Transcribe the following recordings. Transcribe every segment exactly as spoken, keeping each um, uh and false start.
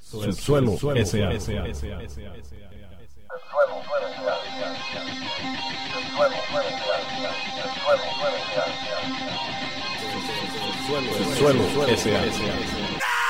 Subsuelo S A. Subsuelo S A.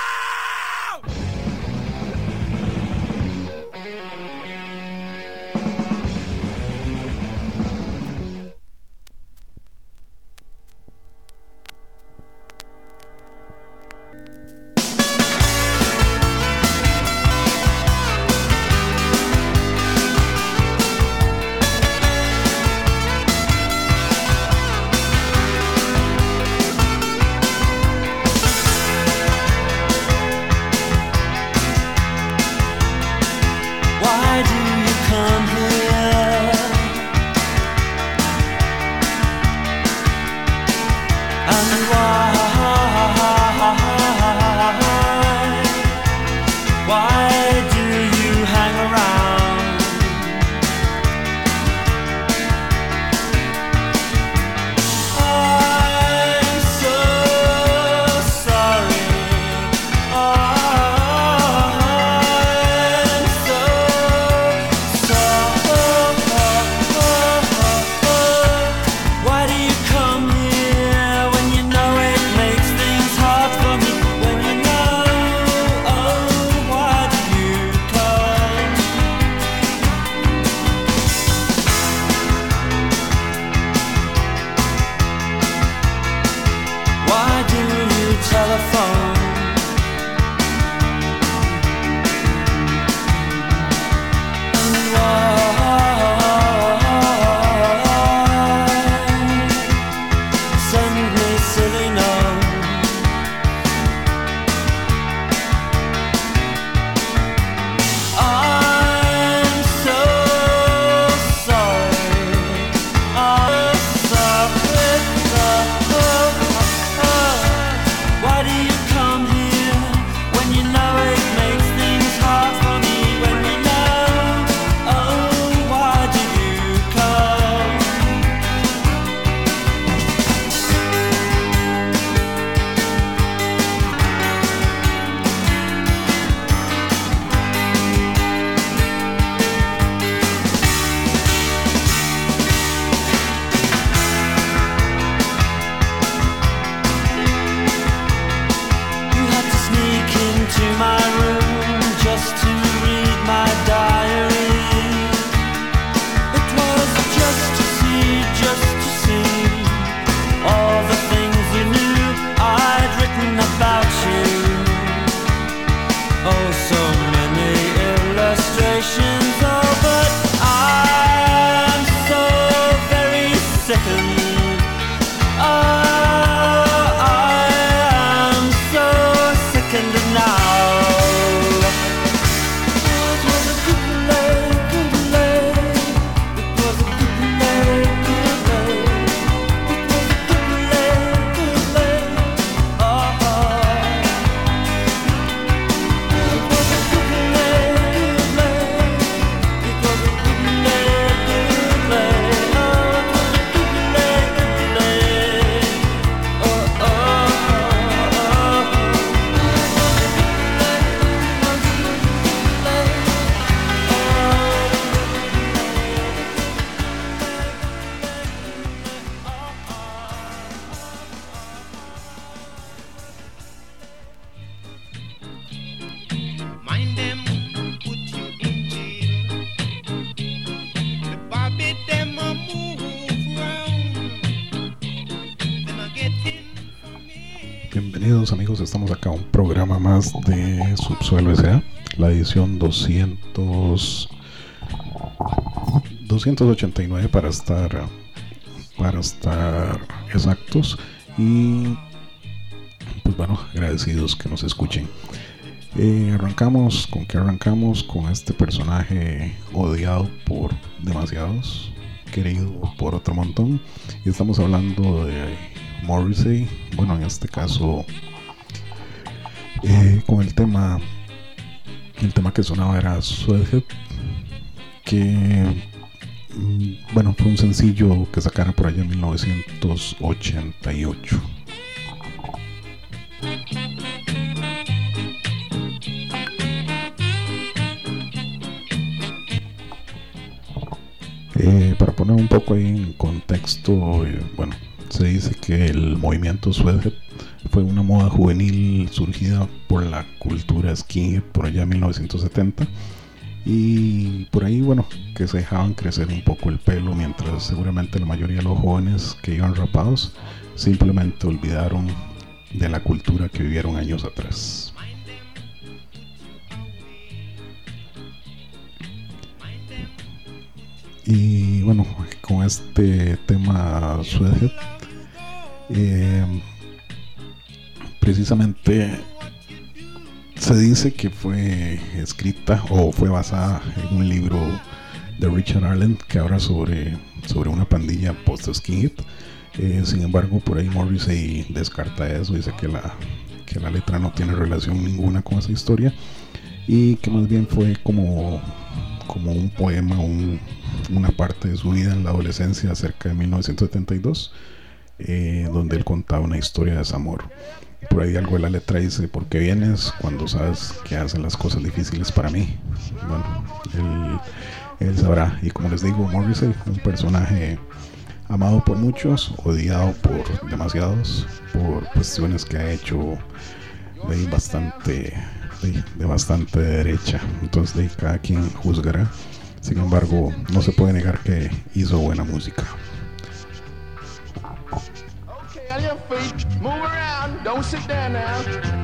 Bienvenidos amigos, estamos acá un programa más de Subsuelo S A, la edición doscientos, doscientos ochenta y nueve para estar para estar exactos, y pues bueno, agradecidos que nos escuchen. Eh, arrancamos con que arrancamos con este personaje odiado por demasiados, querido por otro montón, y estamos hablando de Morrissey. Bueno, en este caso eh, con el tema el tema que sonaba era Sweathead, que mm, bueno, fue un sencillo que sacaron por allá en mil novecientos ochenta y ocho. Eh, para poner un poco ahí en contexto, eh, bueno, se dice que el movimiento Sweathead fue una moda juvenil surgida por la cultura skinhead por allá en mil novecientos setenta, y por ahí, bueno, que se dejaban crecer un poco el pelo, mientras seguramente la mayoría de los jóvenes que iban rapados simplemente olvidaron de la cultura que vivieron años atrás. Y bueno, con este tema Sweathead, eh, precisamente se dice que fue escrita o fue basada en un libro de Richard Allen que habla sobre, sobre una pandilla post-skinhead. Eh, sin embargo, por ahí Morrissey descarta eso, dice que la, que la letra no tiene relación ninguna con esa historia y que más bien fue como, como un poema, un, una parte de su vida en la adolescencia cerca de mil novecientos setenta y dos, eh, donde él contaba una historia de desamor. Por ahí algo de la letra dice: ¿por qué vienes cuando sabes que hacen las cosas difíciles para mí? Bueno, él, él sabrá. Y como les digo, Morrissey, un personaje amado por muchos, odiado por demasiados, por cuestiones que ha hecho de bastante, de, de bastante derecha. Entonces de cada quien juzgará. Sin embargo, no se puede negar que hizo buena música. On your feet, move around, don't sit there now.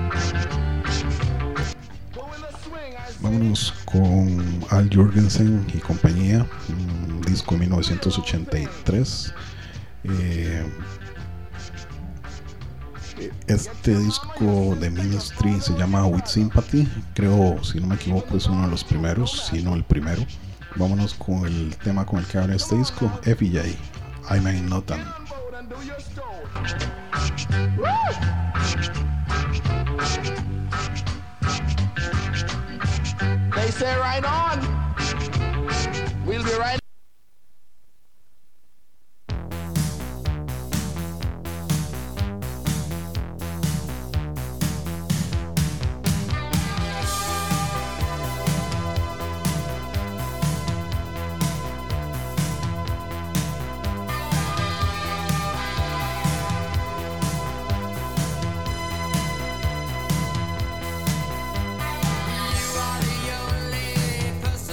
Vámonos con Al Jourgensen y compañía, un disco de mil novecientos ochenta y tres. Eh, este disco de Ministry se llama With Sympathy, creo, si no me equivoco, es uno de los primeros, si no el primero. Vámonos con el tema con el que abre este disco, F J, I'm Ain't Nothing. They say right on. We'll be right. You are the only person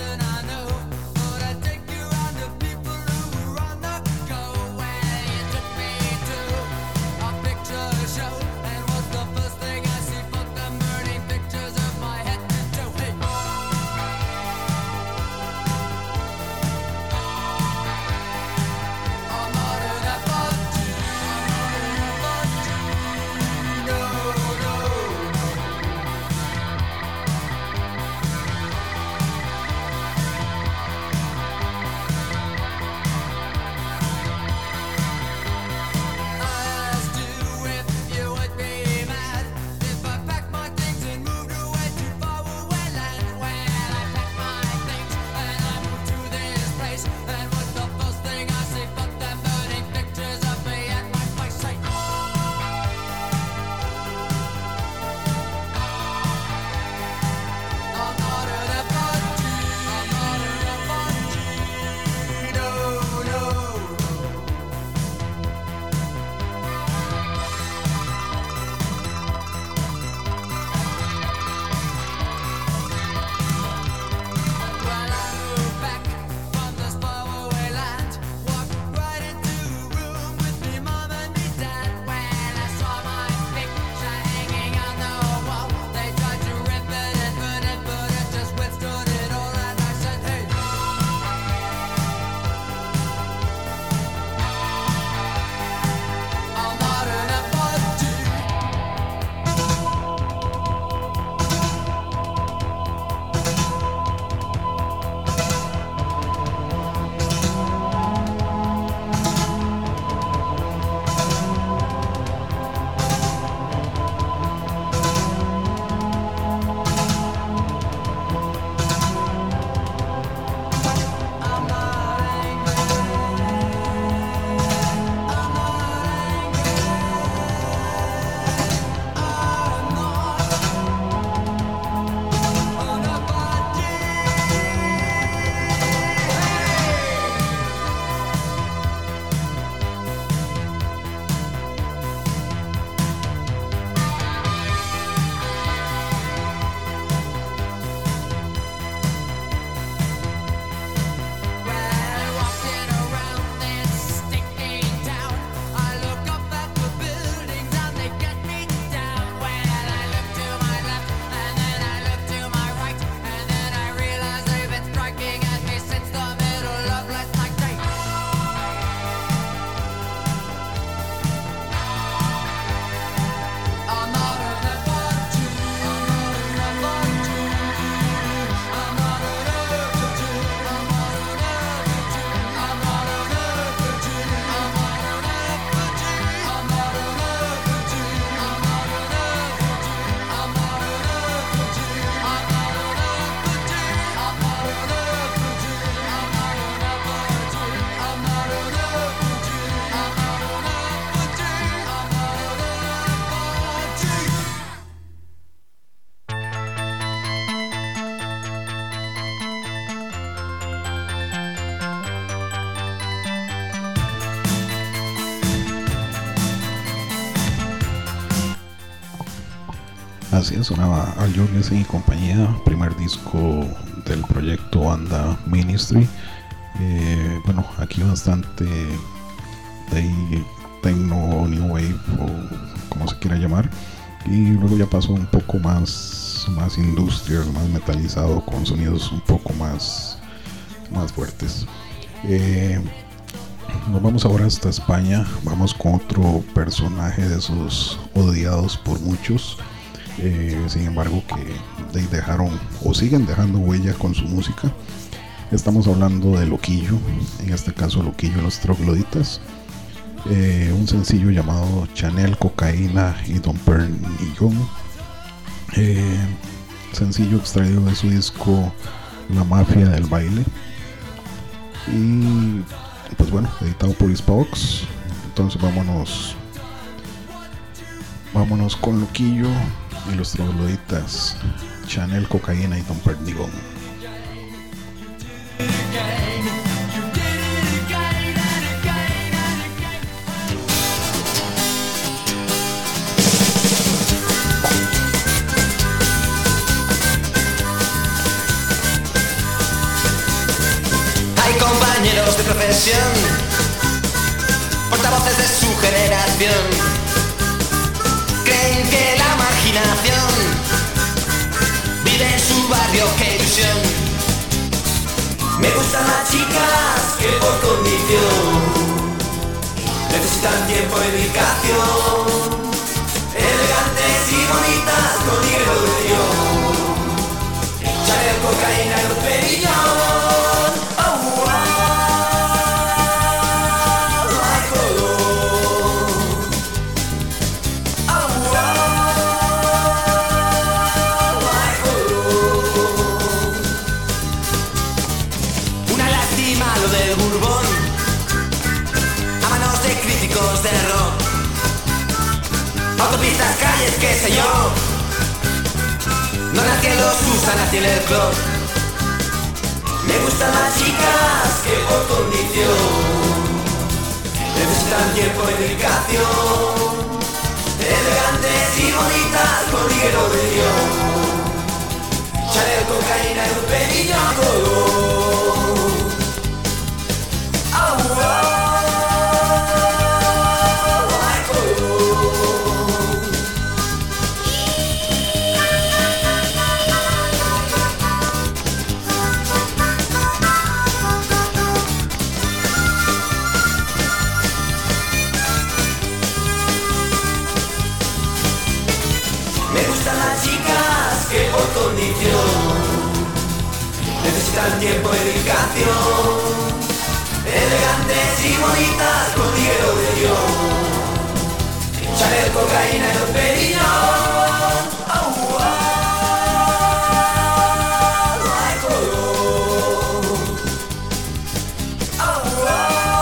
Así es, sonaba Al Jourgensen y compañía, primer disco del proyecto banda Ministry. Eh, bueno, aquí bastante de techno, new wave o como se quiera llamar, y luego ya pasó un poco más, más industrial, más metalizado, con sonidos un poco más, más fuertes. Eh, nos vamos ahora hasta España, vamos con otro personaje de esos odiados por muchos. Eh, sin embargo que dejaron o siguen dejando huella con su música. Estamos hablando de Loquillo, en este caso Loquillo y los Trogloditas. Eh, un sencillo llamado Chanel, Cocaína y Don Pernillón, eh, sencillo extraído de su disco La Mafia del Baile, y pues bueno, editado por Hispavox. Entonces vámonos vámonos con Loquillo y los Trogloditas, Chanel, Cocaína y Don Pernillón. Hay compañeros de profesión, portavoces de su generación, creen que la marginación vive en su barrio, qué ilusión. Me gustan las chicas que por condición necesitan tiempo y dedicación, elegantes y bonitas con dinero de Dios, Chanel, cocaína y un perillón. Autopistas, calles, qué sé yo, no las que los usan así en el club. Me gustan las chicas que por condición necesitan tiempo y dedicación, elegantes y bonitas con dinero de Dios, Chanel, cocaína y un perillón. Oh, oh. Necesitan tiempo y dedicación, elegantes y bonitas con dinero de Dios, Chanel, cocaína y un perillón. Oh, oh, ay, color. Oh, oh,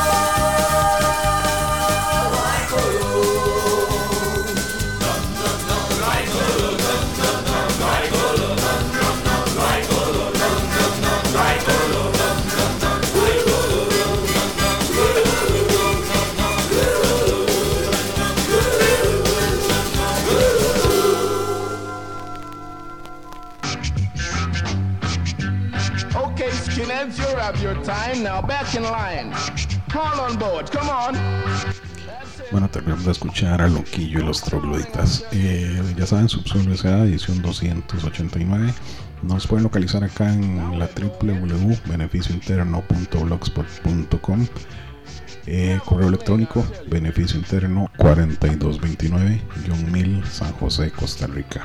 ay, color. No, no, no, no hay color, no, no, no, no hay color, no, no, no, no hay color, no, no, no, no hay color, no, no, no, no hay color, no, no, Okay, skinheads, you're of your time. Now back in line. Call on board. Come on. Bueno, terminamos de escuchar a Loquillo y los Trogloditas. Eh, ya saben, Subsuelo S A, edición doscientos ochenta y nueve. Nos pueden localizar acá en la doble u doble u doble u punto beneficio interno punto blogspot punto com. Eh, correo electrónico beneficio interno cuatro dos dos nueve mil, San José, Costa Rica.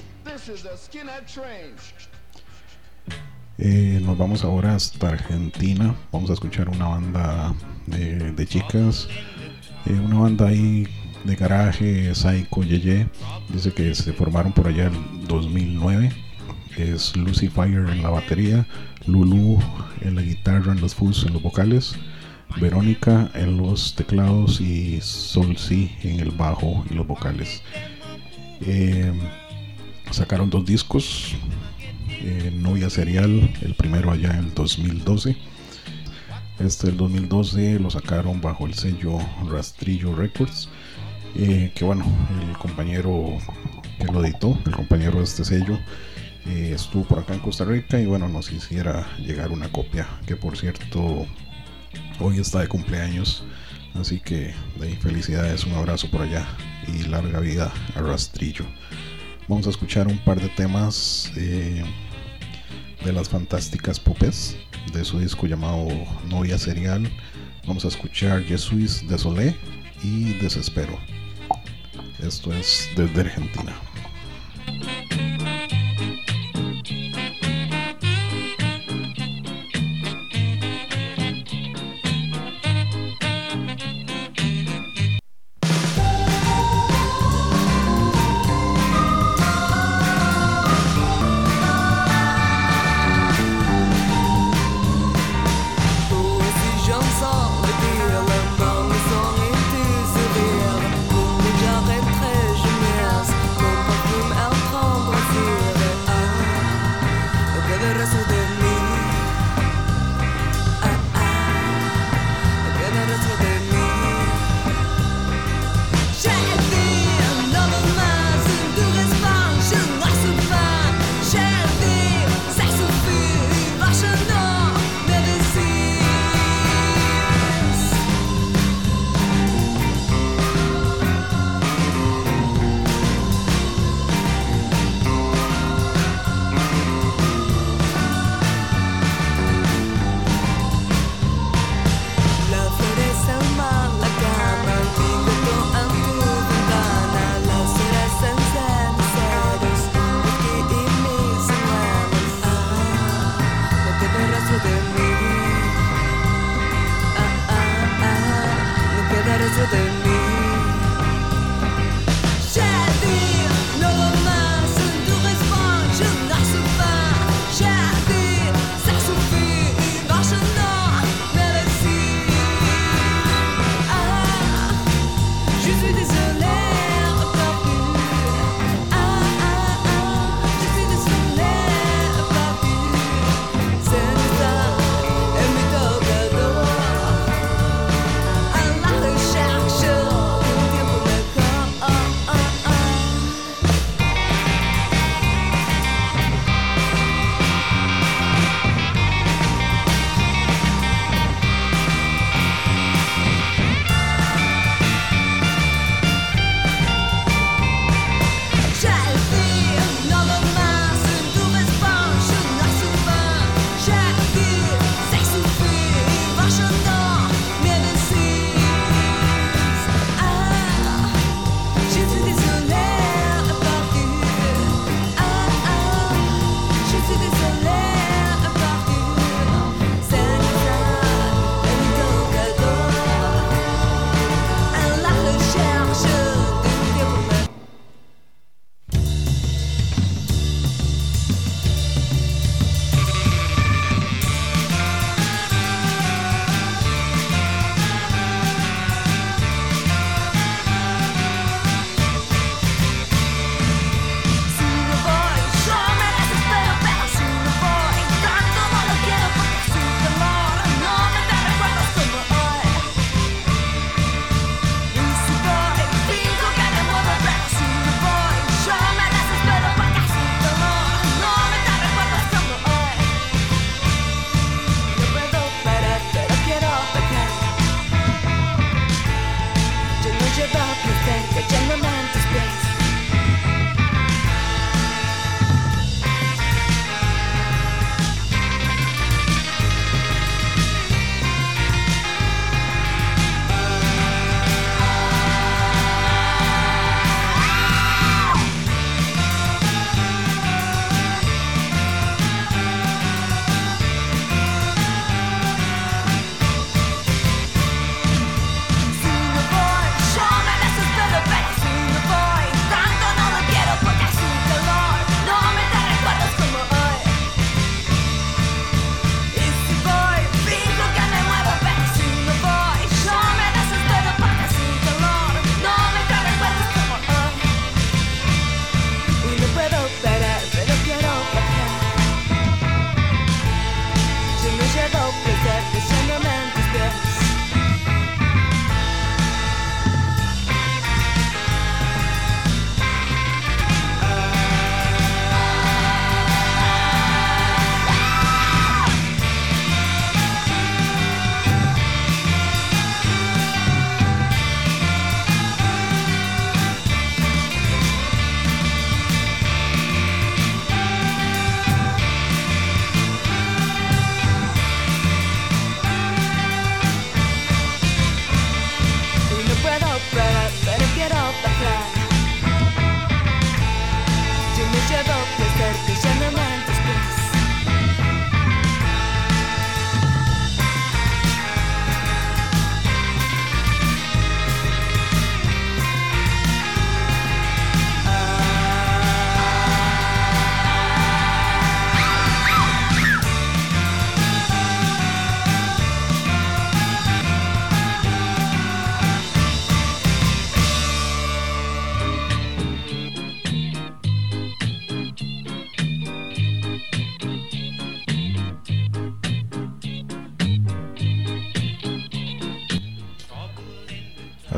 Eh, nos vamos ahora hasta Argentina. Vamos a escuchar una banda de, de chicas, eh, una banda ahí de garaje, Psycho Yeye. Dice que se formaron por allá en dos mil nueve. Es Lucy Fire en la batería, Lulu en la guitarra, en los fuzz, en los vocales, Verónica en los teclados y Sol C en el bajo y los vocales. Eh, sacaron dos discos, eh, Novia Serial, el primero allá en el dos mil doce. Este del dos mil doce lo sacaron bajo el sello Rastrillo Records, eh, que bueno, el compañero que lo editó, el compañero de este sello. Eh, estuvo por acá en Costa Rica y bueno, nos hiciera llegar una copia, que por cierto hoy está de cumpleaños, así que de ahí, felicidades, un abrazo por allá y larga vida a Rastrillo. Vamos a escuchar un par de temas eh, de las Fantásticas Popes, de su disco llamado Novia Serial. Vamos a escuchar Jesuis Désolé y Desespero. Esto es desde Argentina. Thank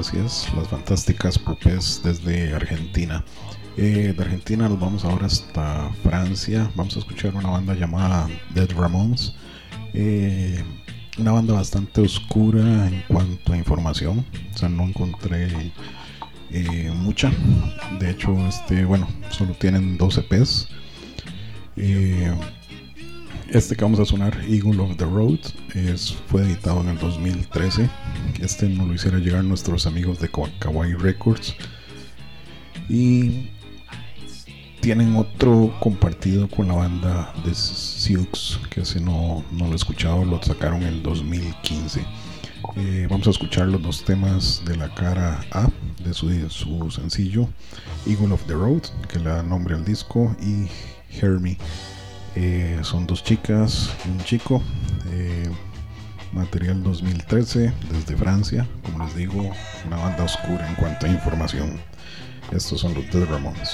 así es, las fantásticas Pupés desde Argentina. Eh, de Argentina nos vamos ahora hasta Francia. Vamos a escuchar una banda llamada Dead Ramones. Eh, una banda bastante oscura en cuanto a información, o sea, no encontré eh, mucha. De hecho, este, bueno, solo tienen dos E Pes. Eh, este que vamos a sonar, Eagle of the Road, es, fue editado en el dos mil trece. Este nos lo hicieron llegar nuestros amigos de Kawaii Records. Y tienen otro compartido con la banda de Siux, que ese no, no lo he escuchado, lo sacaron en el dos mil quince. Eh, vamos a escuchar los dos temas de la cara A de su, de su sencillo, Eagle of the Road, que le da nombre al disco, y Hear Me. Eh, son dos chicas y un chico. Eh, material dos mil trece desde Francia, como les digo, una banda oscura en cuanto a información. Estos son los Dead Ramones.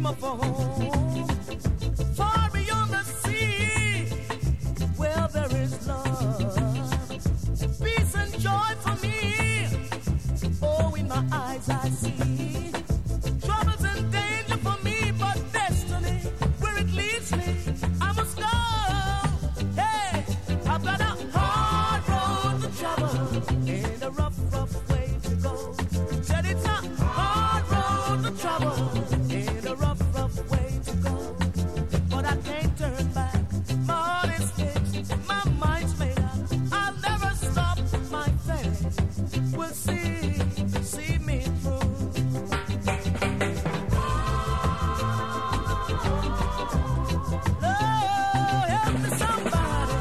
dreamer for home, far beyond the sea, where there is love, peace and joy for me. Oh, in my eyes I see troubles and danger for me, but destiny, where it leads me, I must go. Hey, I've got a hard road to travel and a rough, rough way to go. Said it's a hard road to travel and a rough, rough way to go. But I can't turn back. My heart is fixed, my mind's made up. I'll never stop. My faith will see, see me through. Oh, help me somebody.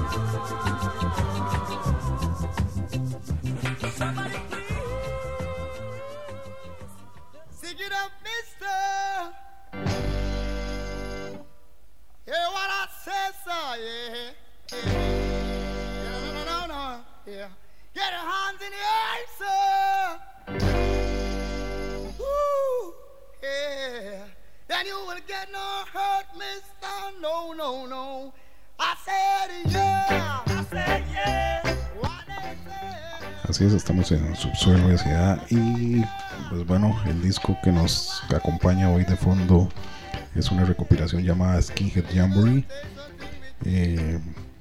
Somebody please. Sing it up, mister. Hear what I said, sir, yeah. Yeah, no, no, no, no, yeah. Get your hands in the air, sir. Woo, yeah. Then you will get no hurt, mister. No, no, no. I said, yeah. I said, yeah. What they said. Así es, estamos en Subsuelo S A y pues bueno, el disco que nos acompaña hoy de fondo es una recopilación llamada Skinhead Jamboree. Eh,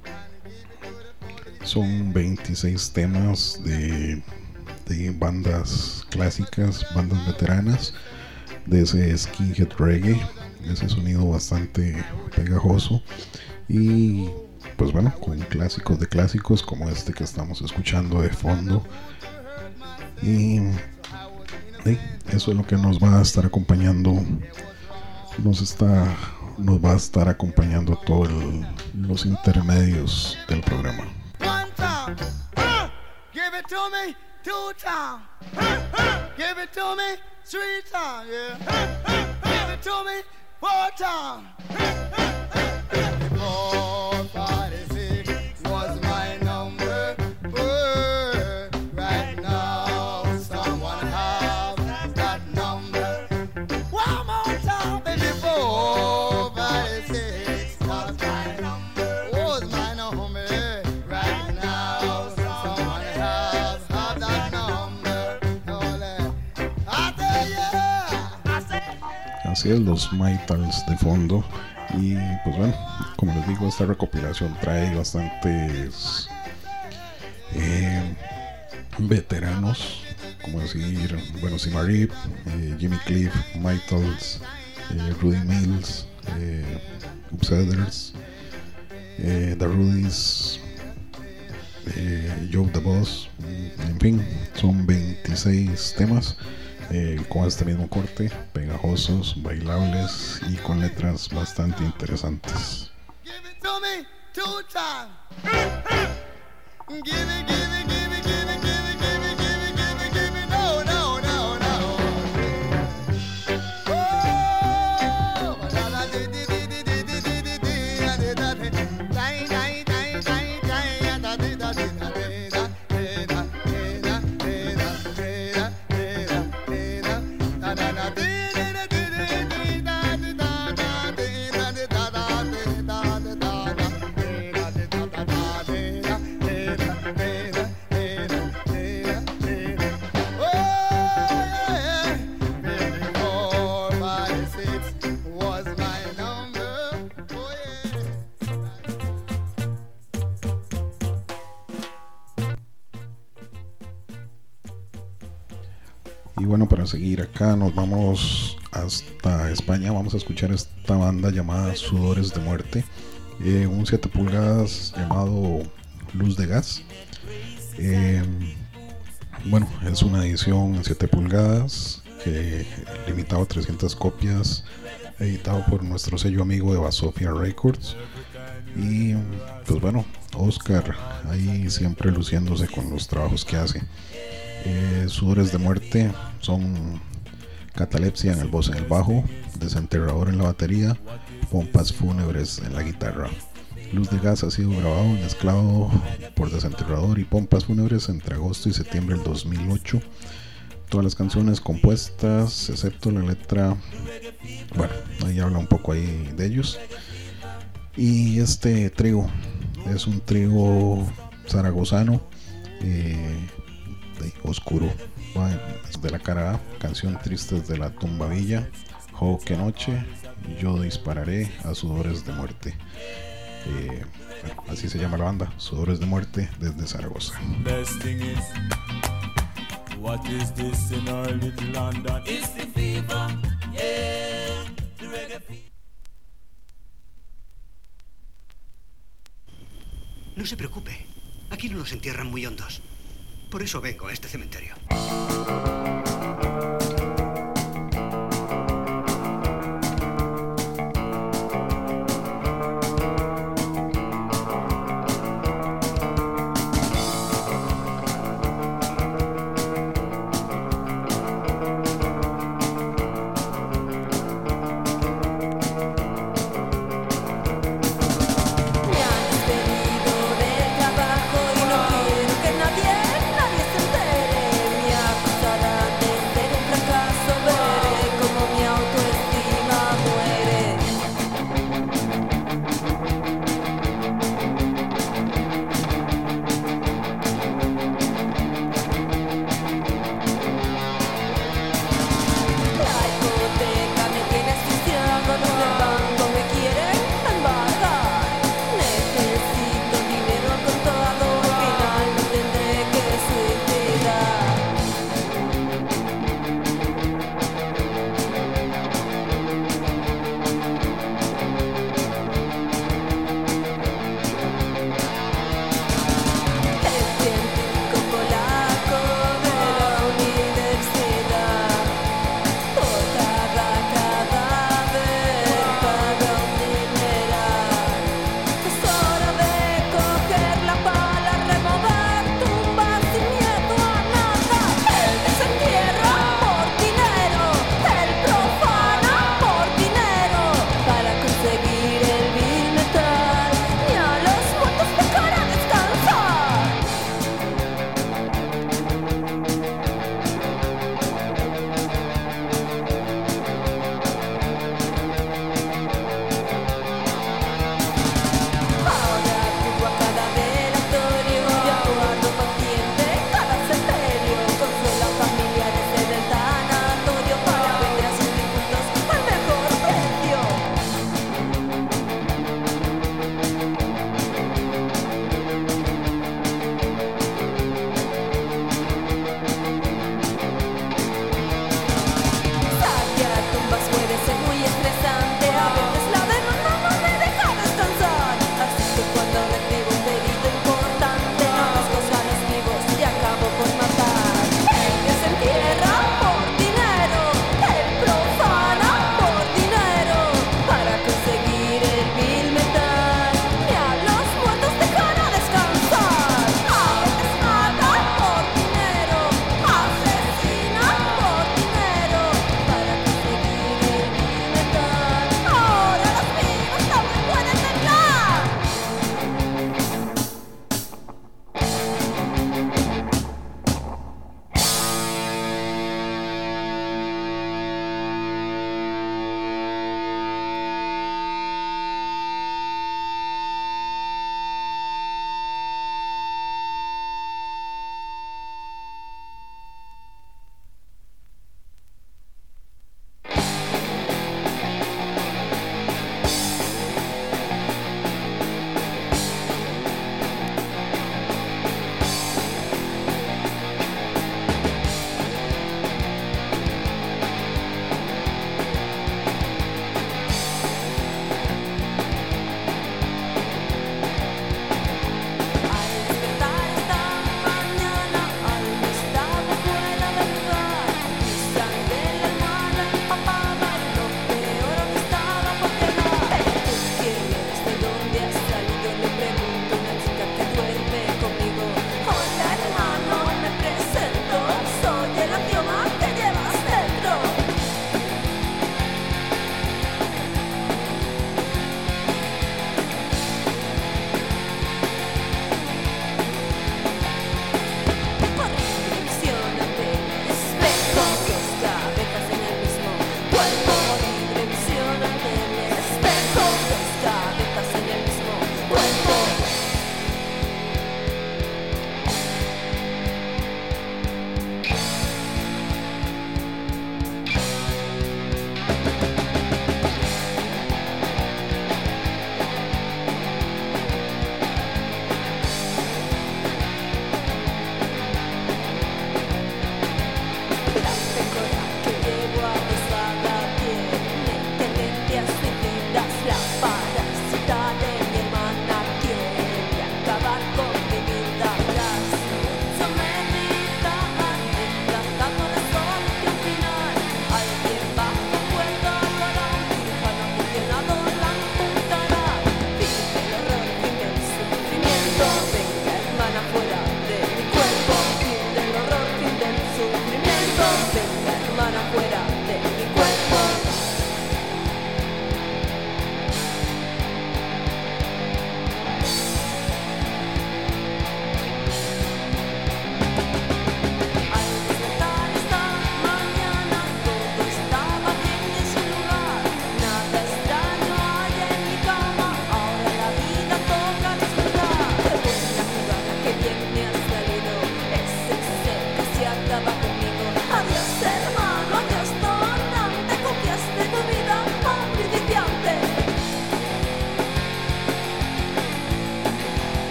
son veintiséis temas de, de bandas clásicas, bandas veteranas, de ese skinhead reggae, de ese sonido bastante pegajoso y pues bueno, con clásicos de clásicos como este que estamos escuchando de fondo. Y sí, eso es lo que nos va a estar acompañando, nos está nos va a estar acompañando todos los intermedios del programa. One time, uh, give it to me, two time, uh, uh, give it to me, three time, yeah, uh, uh, give it to me, four time. Four, five, six was my number. Uh, right now, someone have that number. One more time, baby, four, five, six was my number. Was my number. Right now, someone has have that number. I say yeah, I say yeah. Así es, los Maytals de fondo. Y pues bueno, como les digo, esta recopilación trae bastantes eh, veteranos, como decir, bueno, Sima Rip, eh, Jimmy Cliff, Maytals, eh, Rudy Mills, eh, Upsetters, eh, The Rudys, eh, Joe the Boss, en fin, son veintiséis temas. Eh, con este mismo corte, pegajosos, bailables y con letras bastante interesantes. Give it to me two times. Give it, give it, give it, give it, give it, give it, give it, give it, give it. No, no, no, no. Oh, da da di di di di di di di di di da di da di. Dai dai dai dai dai da di da di da di da di da di da di da di da di da di da da da da di di da di di da di da da di da di da da di da di da da di da di da da da di da. Y bueno, para seguir acá nos vamos hasta España. Vamos a escuchar esta banda llamada Sudores de Muerte, eh, un siete pulgadas llamado Luz de Gas. Eh, bueno, es una edición en siete pulgadas que limitado a trescientas copias, editado por nuestro sello amigo de Basofia Records. Y pues bueno, Oscar ahí siempre luciéndose con los trabajos que hace. Eh, Sudores de Muerte son Catalepsia en el voz, en el bajo, Desenterrador en la batería, Pompas Fúnebres en la guitarra. Luz de Gas ha sido grabado y mezclado por Desenterrador y Pompas Fúnebres entre agosto y septiembre del dos mil ocho. Todas las canciones compuestas, excepto la letra Bueno, ahí habla un poco ahí de ellos. Y este trío es un trío zaragozano, eh, de oscuro, va de la cara A, canción Tristes de la Tumba Villa, Jo que noche, yo dispararé a Sudores de Muerte. Eh, bueno, así se llama la banda, Sudores de Muerte, desde Zaragoza. Best thing is, what is this in our little London? It's the fever, yeah, the reggae fever. No se preocupe, aquí no nos entierran muy hondos. Por eso vengo a este cementerio. Me han despedido del trabajo y no quiero que nadie, nadie se entere. Me ha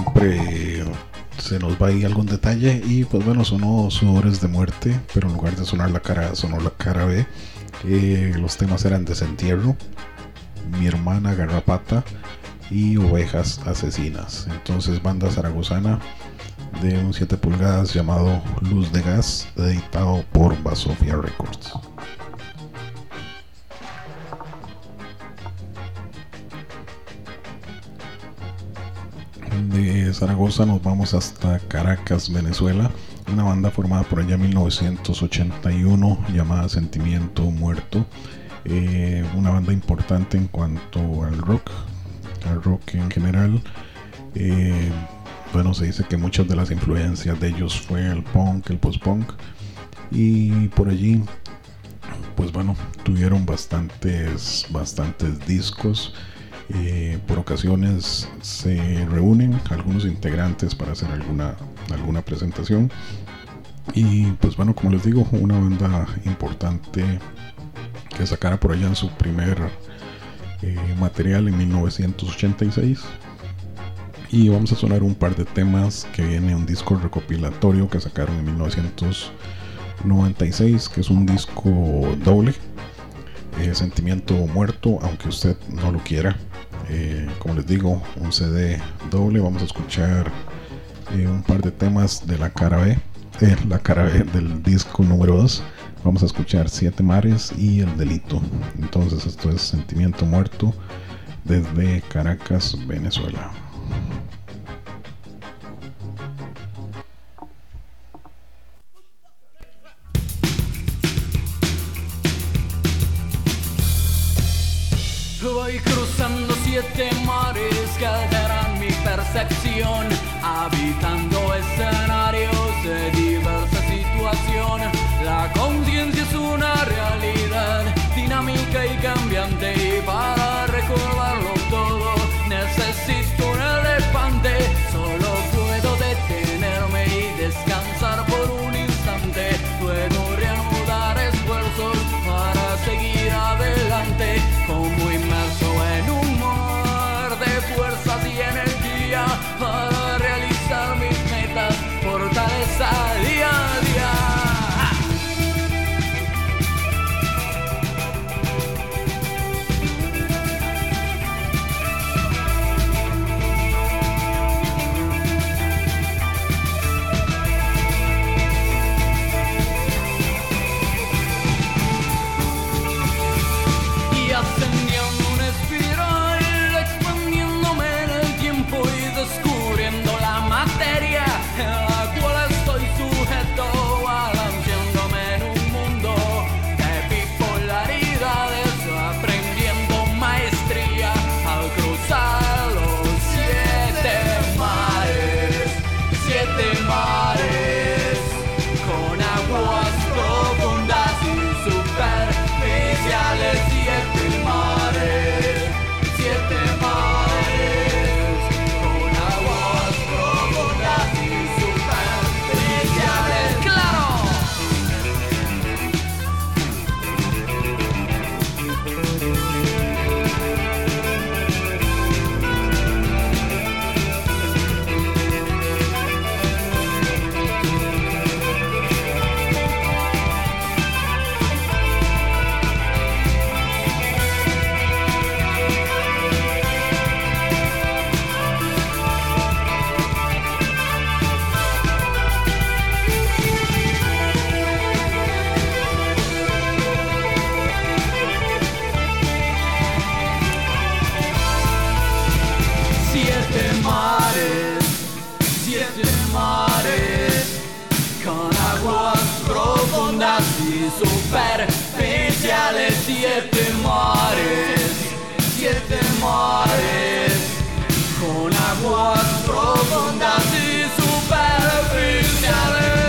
siempre se nos va ahí algún detalle y pues bueno, sonó Sudores de Muerte, pero en lugar de sonar la cara A, sonó la cara B. Eh, los temas eran Desentierro, Mi Hermana Garrapata y Ovejas Asesinas. Entonces, banda zaragozana de un siete pulgadas llamado Luz de Gas, editado por Basofia Records. De Zaragoza nos vamos hasta Caracas, Venezuela, una banda formada por allá en mil novecientos ochenta y uno llamada Sentimiento Muerto, eh, una banda importante en cuanto al rock, al rock en general. Eh, bueno, se dice que muchas de las influencias de ellos fue el punk, el post-punk, y por allí, pues bueno, tuvieron bastantes, bastantes discos. Eh, por ocasiones se reúnen algunos integrantes para hacer alguna, alguna presentación y pues bueno, como les digo, una banda importante que sacara por allá en su primer eh, material en mil novecientos ochenta y seis. Y vamos a sonar un par de temas que viene un disco recopilatorio que sacaron en mil novecientos noventa y seis, que es un disco doble, eh, Sentimiento Muerto, aunque usted no lo quiera. Eh, como les digo, un C D doble. Vamos a escuchar eh, un par de temas de la cara B, eh, la cara B del disco número dos. Vamos a escuchar Siete Mares y El Delito. Entonces esto es Sentimiento Muerto desde Caracas, Venezuela. Voy cruzando siete mares que alteran mi percepción, habitando escenarios de diversa situación. La conciencia es una realidad dinámica y cambiante, y para recordarlo todo necesito un elefante. Solo puedo detenerme y descansar por un instante. Puedo reanudar esfuerzos para seguir adelante, como inmerso en un mar de fuerzas y energía para realizar mis metas, fortaleza día a día. Descubriendo la materia en la cual estoy sujeto, balanceándome en un mundo de bipolaridades, aprendiendo maestría al cruzar los siete mares, siete mares, con aguas profundas y superficiales, siete mares, siete mares. Superficiales, siete mares, siete mares, con aguas profundas y superficiales.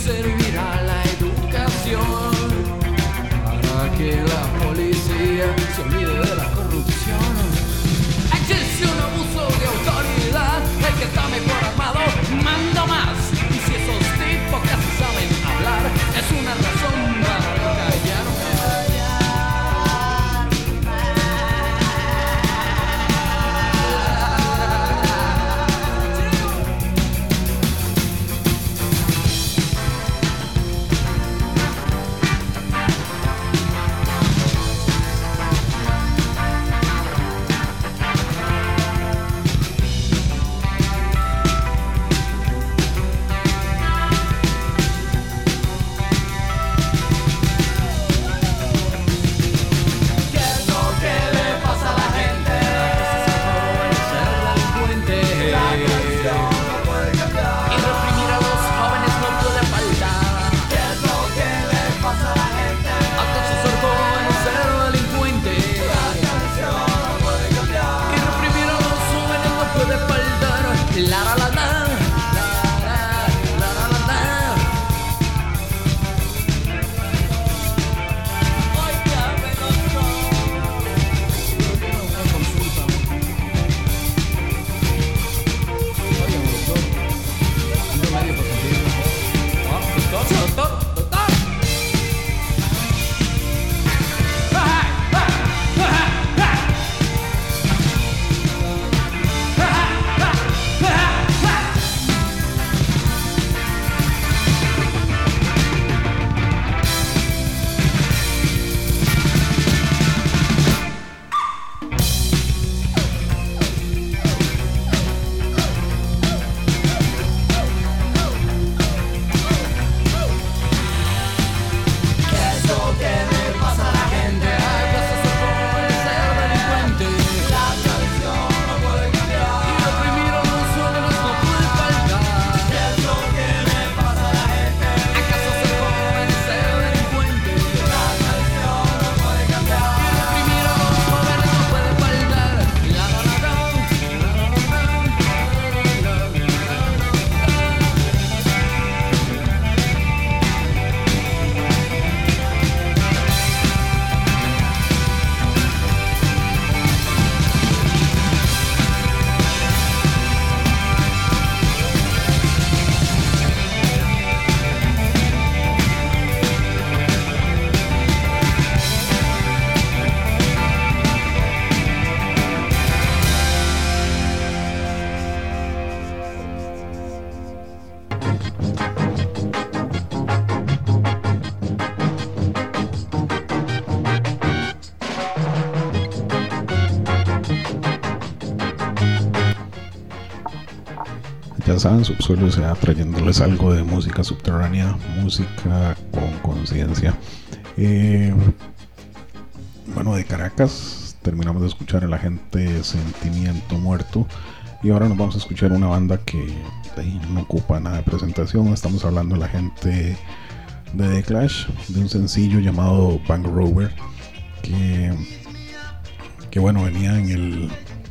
servirá la educación para que la policía se olvide de la corrupción. Existe un abuso de autoridad, el que está mejor armado manda más. Y si esos tipos que así saben hablar es una razón para callarme. Ya saben, Subsuelo se va trayéndoles algo de música subterránea, música con conciencia. Eh, bueno, de Caracas terminamos de escuchar a la gente Sentimiento Muerto y ahora nos vamos a escuchar una banda que ahí no ocupa nada de presentación. Estamos hablando de la gente de The Clash, de un sencillo llamado Bank Rover que, que bueno, venía en el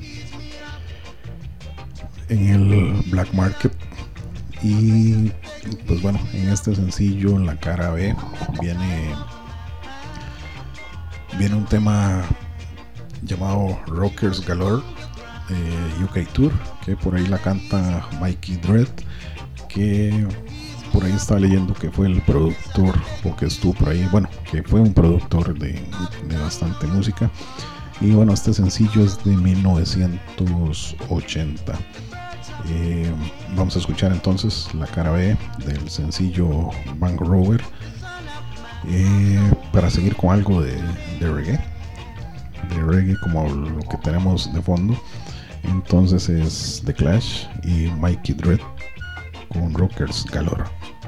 en el Black Market. Y pues bueno, en este sencillo, en la cara B, viene viene un tema llamado Rockers Galore de U K Tour, que por ahí la canta Mikey Dread, que por ahí estaba leyendo que fue el productor, o que estuvo por ahí, bueno, que fue un productor de, de bastante música. Y bueno, este sencillo es de mil novecientos ochenta. Eh, vamos a escuchar entonces la cara B del sencillo Bank Rover, eh, para seguir con algo de, de reggae, de reggae como lo que tenemos de fondo. Entonces es The Clash y Mikey Dread con Rockers Galore.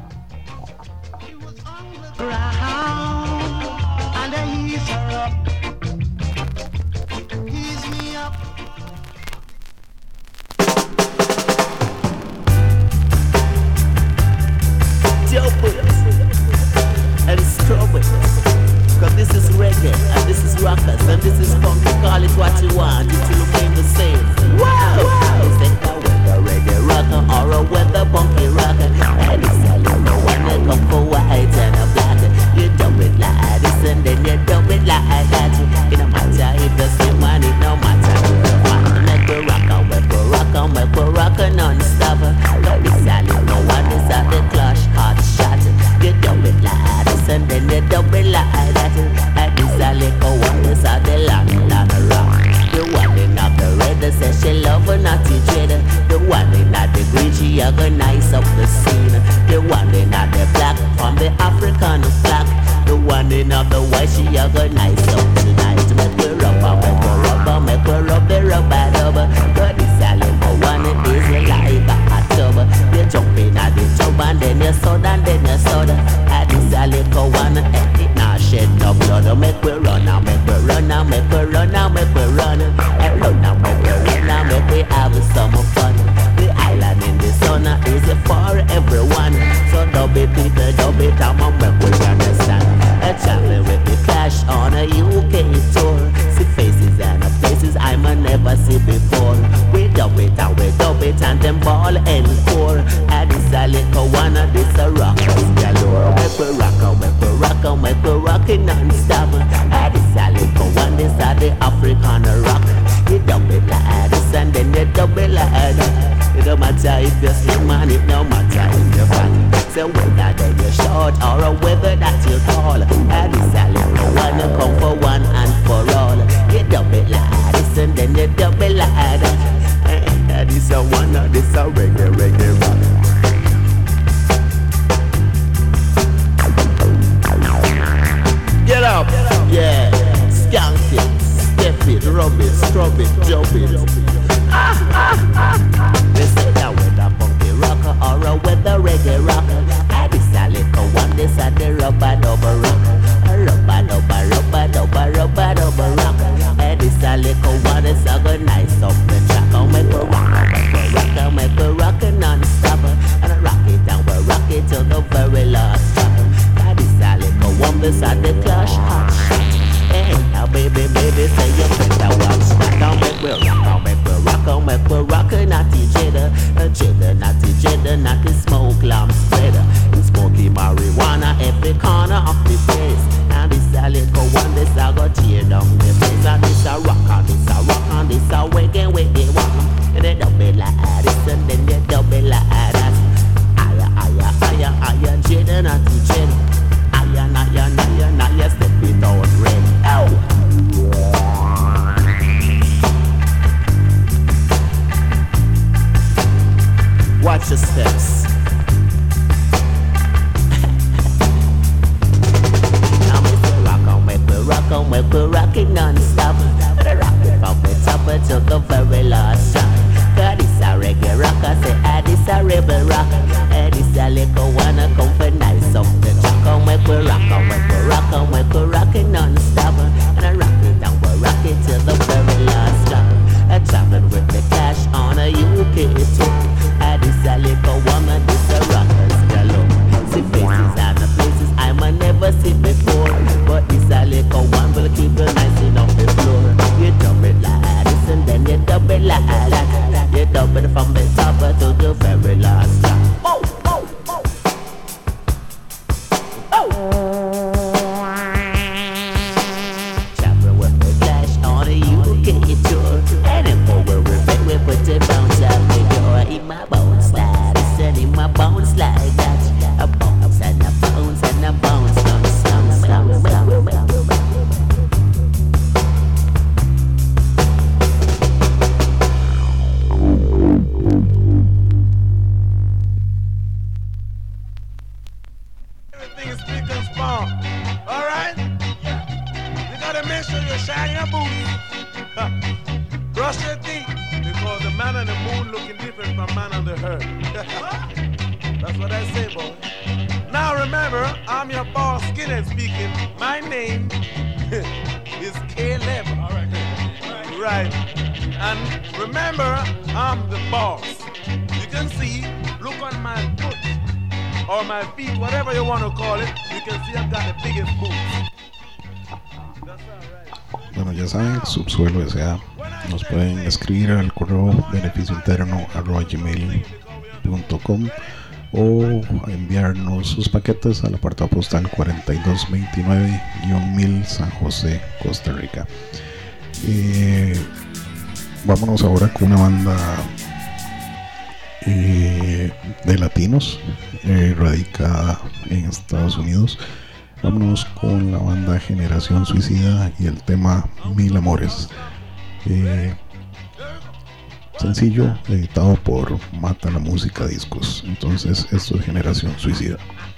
And scrub it, cause this is reggae and this is rockers and this is funk. Call it what you want, it will remain the same. Wow, wow. Is it a weather reggae rocker or a weather funky rocker? And it's all you know when they come like that. And this a little one, this a the land, land rock. The one in of the red, say she love her naughty dread. The one in of the green, she organize up the scene. The one in of the black, from the African flag. The one in of the white, she organize up tonight. Make we rub, make we rub, make we rub the rubber rubber. But this a little one, it is like a hot tub. You jump in at the tub and then you soda and then you soda. And this a little one, it not shed no blood. Make we run now, make we run now, make we run now, make we run. And run now, make we run now, make we have some fun. The island in the sun is for everyone. So dub it people, dub it and make we understand. A traveling with the Clash on a U K tour. See faces and places I might never see before. We dub it and we dub it and them ball encore. And this a little one and this a rock galore. Make we rock out, make we rock out, make we rock it non-stop. And this a little one, this a the African rock. You dub it like this and then you dub it like that. It don't matter if you're slim man, it don't matter if you're fat. So whether that you're short or a whether that you're tall. And this a little one, you come for one and for all. You dub it like this and then you dub it like that. And this a one, this a reggae, reggae rock. Get up, yeah, skank it, step it, rub it, scrub it, jump it. Ah, ah, ah, ah. They say that with a funky rocker or a weather reggae rocker. And this a little one, this a the rubber double rocker. A rubber double, rubber double, rubber double rocker. And this a little one, this a go nice up the track. Oh, make a rocker, make a rocker, make a rocker non-stop. And I rock it and we rock it till the very last track. And this a little one, this a the Clash hot shot. Hey, now baby, baby, say you better watch that. Now make we rock, now make we rock, now make we rock, naughty jada, jada, naughty jada, naughty smoke lamp spreader, smoky marijuana every corner of the place. And this a little one, this a go tear down the place. And this a rock, and this a rock, and this a wiggle, wiggle, walk. And they double like this, and then they double like that. Aya, aya, aya, aya, jada, naughty jada. Aya, aya, aya, aya, step it out red. Ow! Watch your steps. Now make we rock on, make we rock on, make we rock it non-stop. Rock it from the top to the very last shot. Cause this a reggae rocker, say ah this a rebel rocker. Eh this a little one come for nice up the track. On make we rock on, make we rock on, make we rock it non-stop. And I rock it and we rock it till the very last shot. I traveling with the Clash on a U K tour. Ah this a little woman, this a rockers galore. See faces and the places I might never see before. But this a little one will keep you nice enough the floor. You dub it like this and then you dub it like that. You dub it from the top to the very last drop. Oh, oh, oh. Oh. Travel with the Clash on a U K tour. And if we will repeat, we put it bounce out the door. In my bones like this and in my bones like that. A bounce and a bounce and a bounce. Bounce, bounce, bounce, bounce, bounce. Everything is big and small. All right? You gotta make sure you shine your boots. Brush your teeth, because the man on the moon looking different from man on the earth. That's what I say, boy. Now remember, I'm your boss, Skinhead speaking. My name is Caleb. All right. Right. And remember, I'm the boss. You can see, look on my foot. Or my feet, whatever you want to call it, you can see I've got the biggest boots. That's all right. Bueno, ya saben, Subsuelo S A. Nos pueden escribir al correo beneficio interno arroba gmail punto com o enviarnos sus paquetes al apartado postal cuarenta y dos veintinueve mil San José, Costa Rica. Eh, vámonos ahora con una banda eh, de latinos eh, radicada en Estados Unidos. Vámonos con la banda Generación Suicida y el tema Mil Amores. Eh, sencillo, editado por Mata la Música Discos. Entonces, esto es Generación Suicida.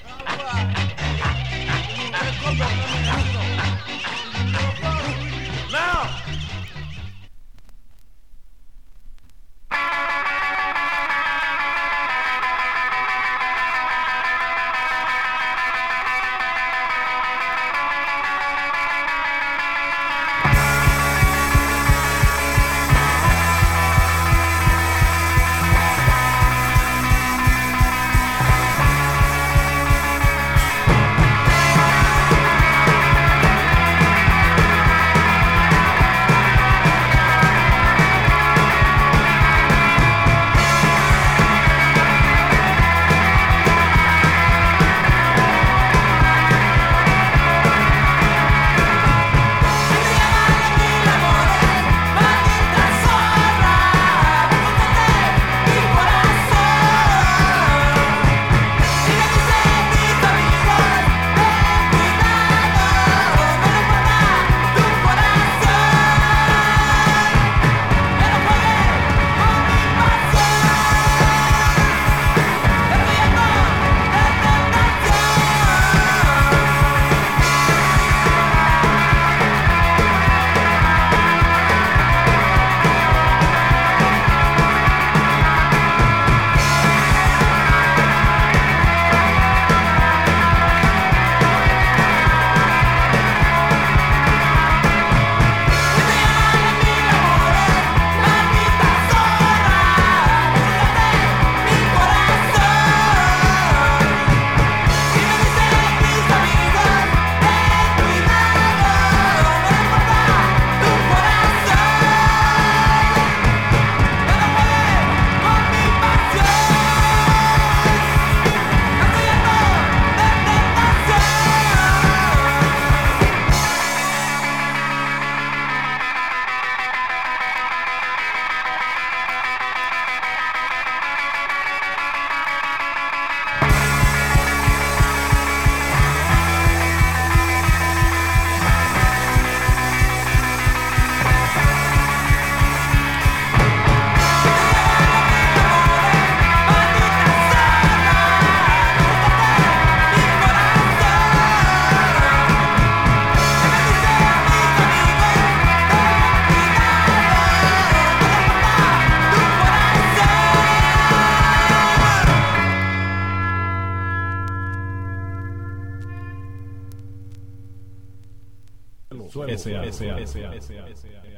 S A, S A, S A, S A.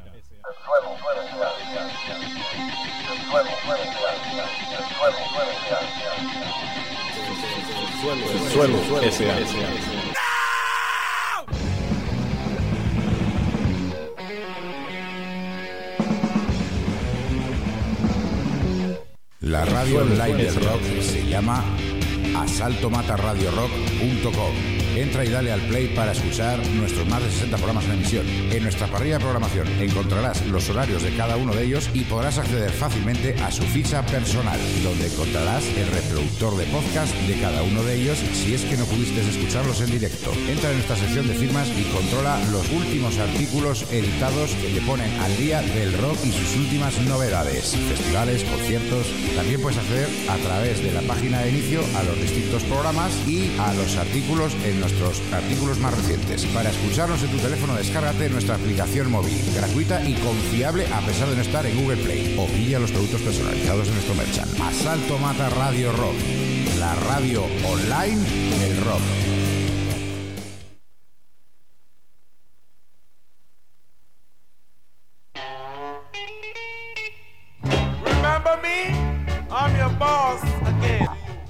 Suelo, suelo, S A, S A. La radio online del rock se llama asalto mata radio rock punto com. Entra y dale al play para escuchar nuestros más de sesenta programas en emisión. En nuestra parrilla de programación encontrarás los horarios de cada uno de ellos y podrás acceder fácilmente a su ficha personal, donde encontrarás el reproductor de podcast de cada uno de ellos si es que no pudiste escucharlos en directo. Entra en nuestra sección de firmas y controla los últimos artículos editados que le ponen al día del rock y sus últimas novedades, festivales, conciertos. También puedes acceder a través de la página de inicio a los distintos programas y a los artículos en nuestros artículos más recientes. Para escucharnos en tu teléfono, descárgate nuestra aplicación móvil, gratuita y confiable a pesar de no estar en Google Play, o pilla los productos personalizados en nuestro merchant. Asalto Mata Radio Rock, la radio online del rock. Remember me? I'm your boss again.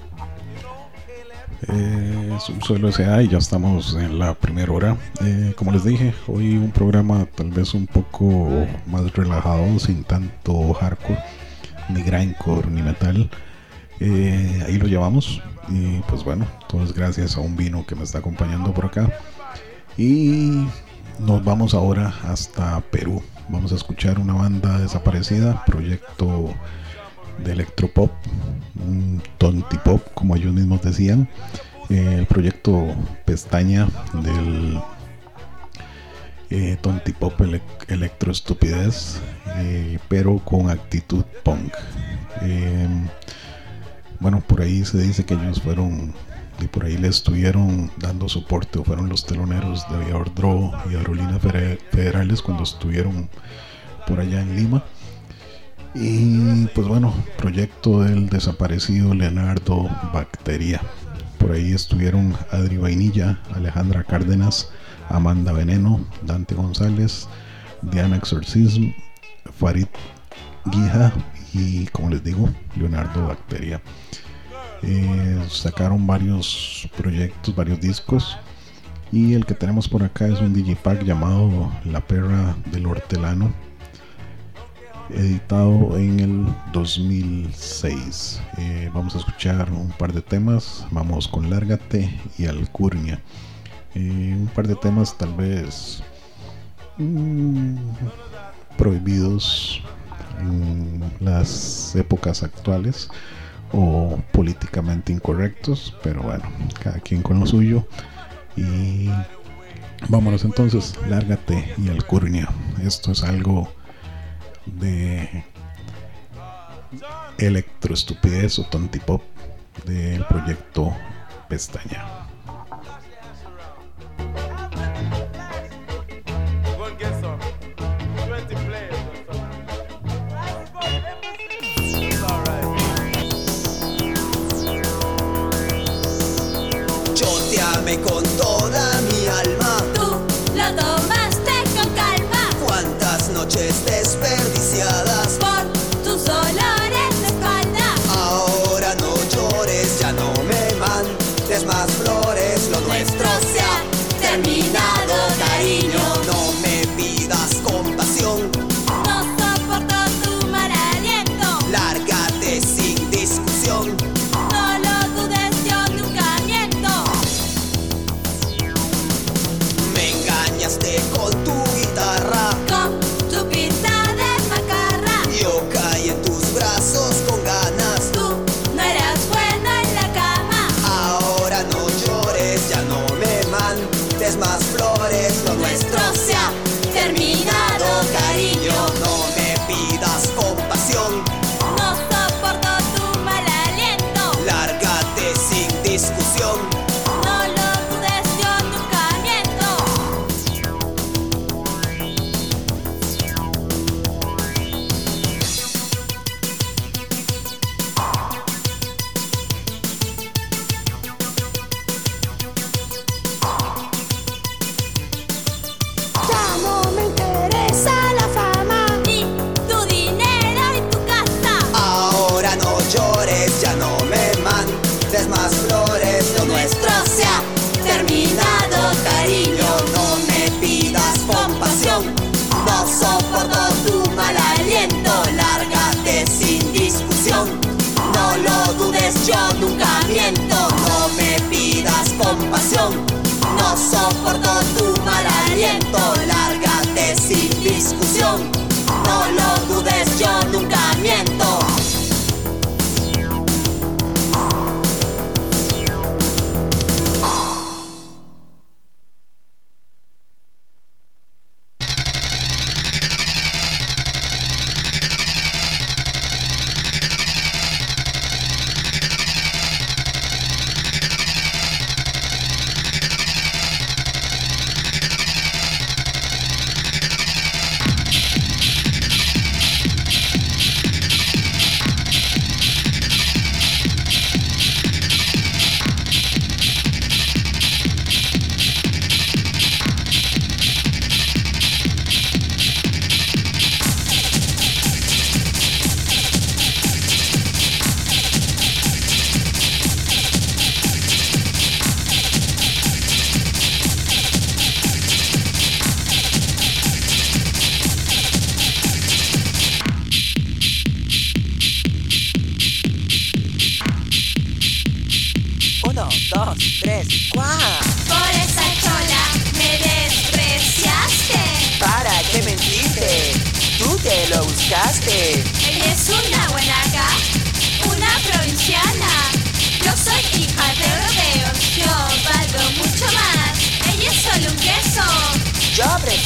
Eh, Subsuelo S A y ya estamos en la primera hora. Eh, como les dije, hoy un programa tal vez un poco más relajado, sin tanto hardcore, ni grindcore, ni metal. Eh, ahí lo llevamos y pues bueno, todo es gracias a un vino que me está acompañando por acá. Y nos vamos ahora hasta Perú. Vamos a escuchar una banda desaparecida, proyecto de electropop, un tontipop como ellos mismos decían. eh, el proyecto Pestaña del eh, Tontipop ele Electro Estupidez, eh, pero con actitud punk. Eh, bueno, por ahí se dice que ellos fueron, y por ahí le estuvieron dando soporte, o fueron los teloneros de Aviador Dro y Aerolíneas Federales cuando estuvieron por allá en Lima. Y pues bueno, proyecto del desaparecido Leonardo Bacteria. Por ahí estuvieron Adri Vainilla, Alejandra Cárdenas, Amanda Veneno, Dante González, Diana Exorcism, Farid Guija y, como les digo, Leonardo Bacteria. Eh, sacaron varios proyectos, varios discos, y el que tenemos por acá es un digipack llamado La Perra del Hortelano, editado en el dos mil seis. Eh, vamos a escuchar un par de temas. Vamos con Lárgate y Alcurnia. Eh, un par de temas tal vez mmm, prohibidos en las épocas actuales o políticamente incorrectos, pero bueno, cada quien con lo suyo. Y vámonos entonces, Lárgate y Alcurnia. Esto es algo de electroestupidez o tontipop del proyecto Pestaña. Con toda mi alma, tú lo tomaste con calma. Cuántas noches desperdiciadas por tus olores de espalda. Ahora no llores, ya no me mandes más flores. Lo nuestro se ha terminado, cariño. No me pidas compasión, no soporto tu mal aliento. Lárgate sin discusión. No lo dudes, yo nunca miento. Con tu guitarra, con tu pinta de macarra, yo caí en tus brazos con ganas. Tú no eras bueno en la cama. Ahora no llores, ya no me mandes más flores. Lo nuestro se ha terminado, cariño. No me pidas compasión, no soporto tu mal aliento. Lárgate sin discusión. No lo dudes, yo nunca miento. Más flores, lo nuestro se ha terminado, cariño. No me pidas compasión, no soporto tu mal aliento. Lárgate sin discusión, no lo dudes, yo nunca miento. No me pidas compasión, no soporto tu mal aliento. Lárgate sin discusión, no lo dudes, yo nunca miento.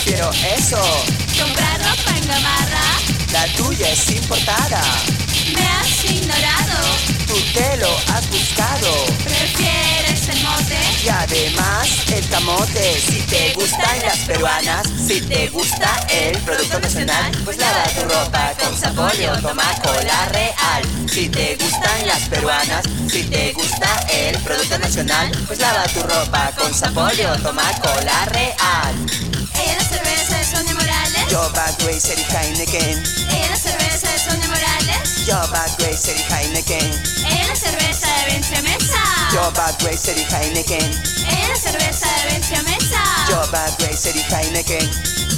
prefiero eso. Comprar ropa en Gamarra. La tuya es importada. Me has ignorado. Tú te lo has buscado. ¿Prefieres el mote? Y además el camote. Si te gustan las peruanas, si te gusta el producto nacional, pues lava tu ropa con Sapolio, toma cola real. Si te gustan las peruanas, si te gusta el producto nacional, pues lava tu ropa con Sapolio, toma cola real. Ella la cerveza de Sonia Morales. Yo Budweiser y Heineken. Ella la cerveza de Sonia Morales. Yo Budweiser y Heineken. Ella la cerveza de Vencia Mesa. Yo Budweiser y Heineken. Ella la cerveza de Vencia Mesa. Yo Budweiser y Heineken.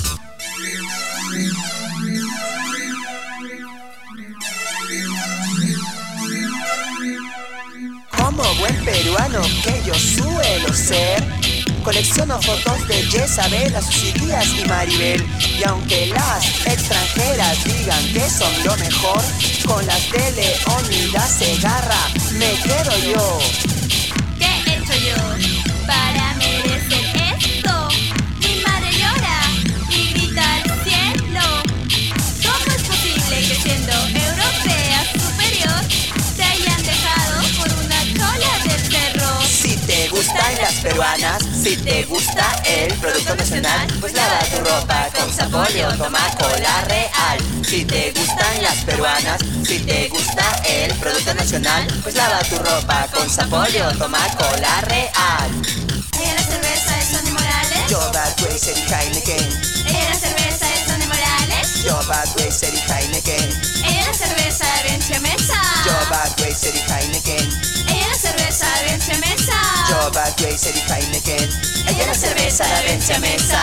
Como buen peruano que yo suelo ser, colecciono fotos de Jezabel, a sus tías y Maribel. Y aunque las extranjeras digan que son lo mejor, con las de Leónidas Segarra me quedo yo. ¿Qué he hecho yo para merecer esto? Mi madre llora y grita al cielo. ¿Cómo es posible que siendo europea superior te hayan dejado por una cola de perro? Si te gustan las peruanas, si te gusta el producto nacional, pues lava tu ropa con Sapolio, toma cola real. Si te gustan las peruanas, si te gusta el producto nacional, pues lava tu ropa con Sapolio, toma cola real. Ella la cerveza de Sonia Morales. Yo Budweiser y Heineken. Ella la cerveza de Sonia Morales. Yo Budweiser y Heineken. Ella la cerveza de Vencia Mesa. Yo Budweiser y Heineken. Ella la cerveza de Vencia Mesa. Yo Budweiser y Heineken. Ella la cerveza de Vencia Mesa.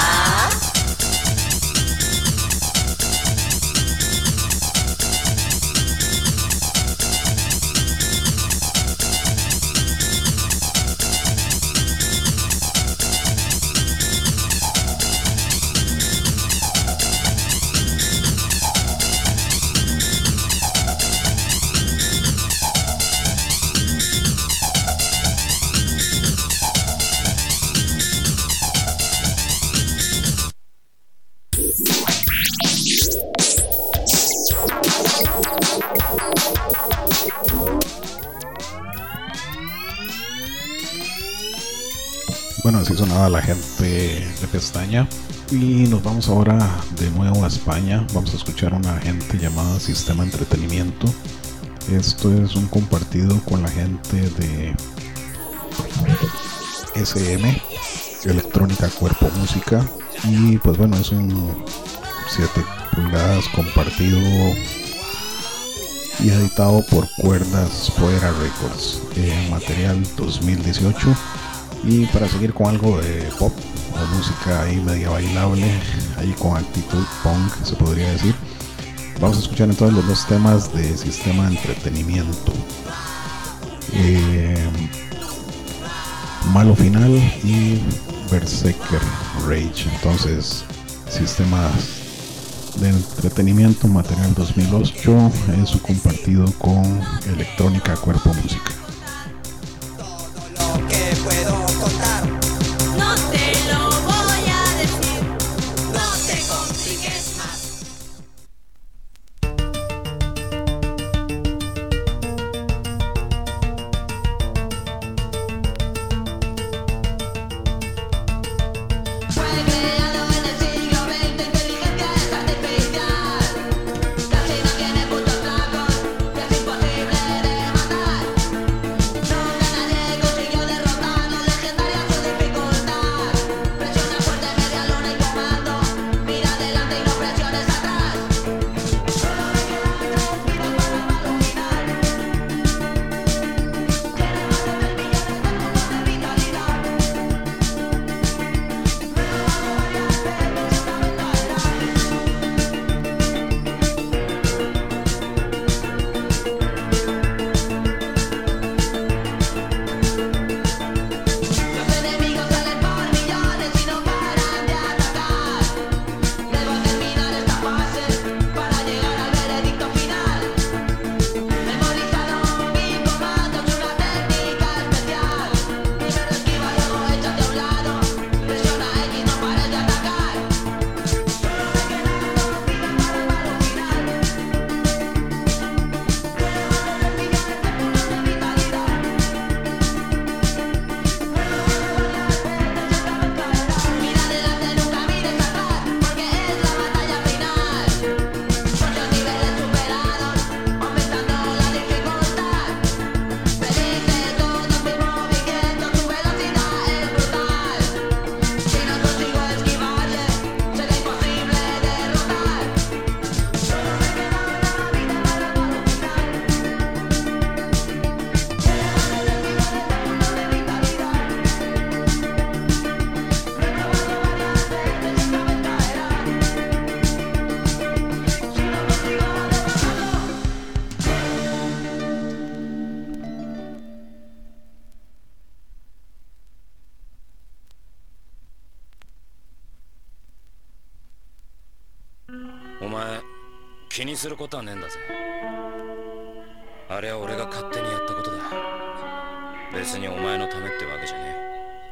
Bueno, así sonaba la gente de Pestaña. Y nos vamos ahora de nuevo a España. Vamos a escuchar a una gente llamada Sistema Entretenimiento. Esto es un compartido con la gente de S M, Electrónica Cuerpo Música. Y pues bueno, es un siete pulgadas compartido y editado por Cuerdas Poera Records, en material dos mil dieciocho. Y para seguir con algo de pop o música ahí media bailable, ahí con actitud punk se podría decir, vamos a escuchar entonces los dos temas de Sistema Entretenimiento, eh, Malo Final y Berserker Rage. Entonces, Sistema de Entretenimiento, material dos mil ocho, en su compartido con Electrónica Cuerpo Música. No te lo voy a decir, no te compliques más. Fue creado en el siglo veinte, inteligencia es artificial. Casi no tiene puntos flacos, y es imposible de matar. Nunca nadie consiguió derrotarlo, legendaria su dificultad. Presiona fuerte media luna y comando, mira adelante y no presiones atrás. Solo hay que darle tres vidas para malo final. Tiene más de tres millones de puntos de vitalidad. Luego 気にすることはねえんだぜ。あれは俺が勝手にやったことだ。別にお前のためってわけじゃねえ。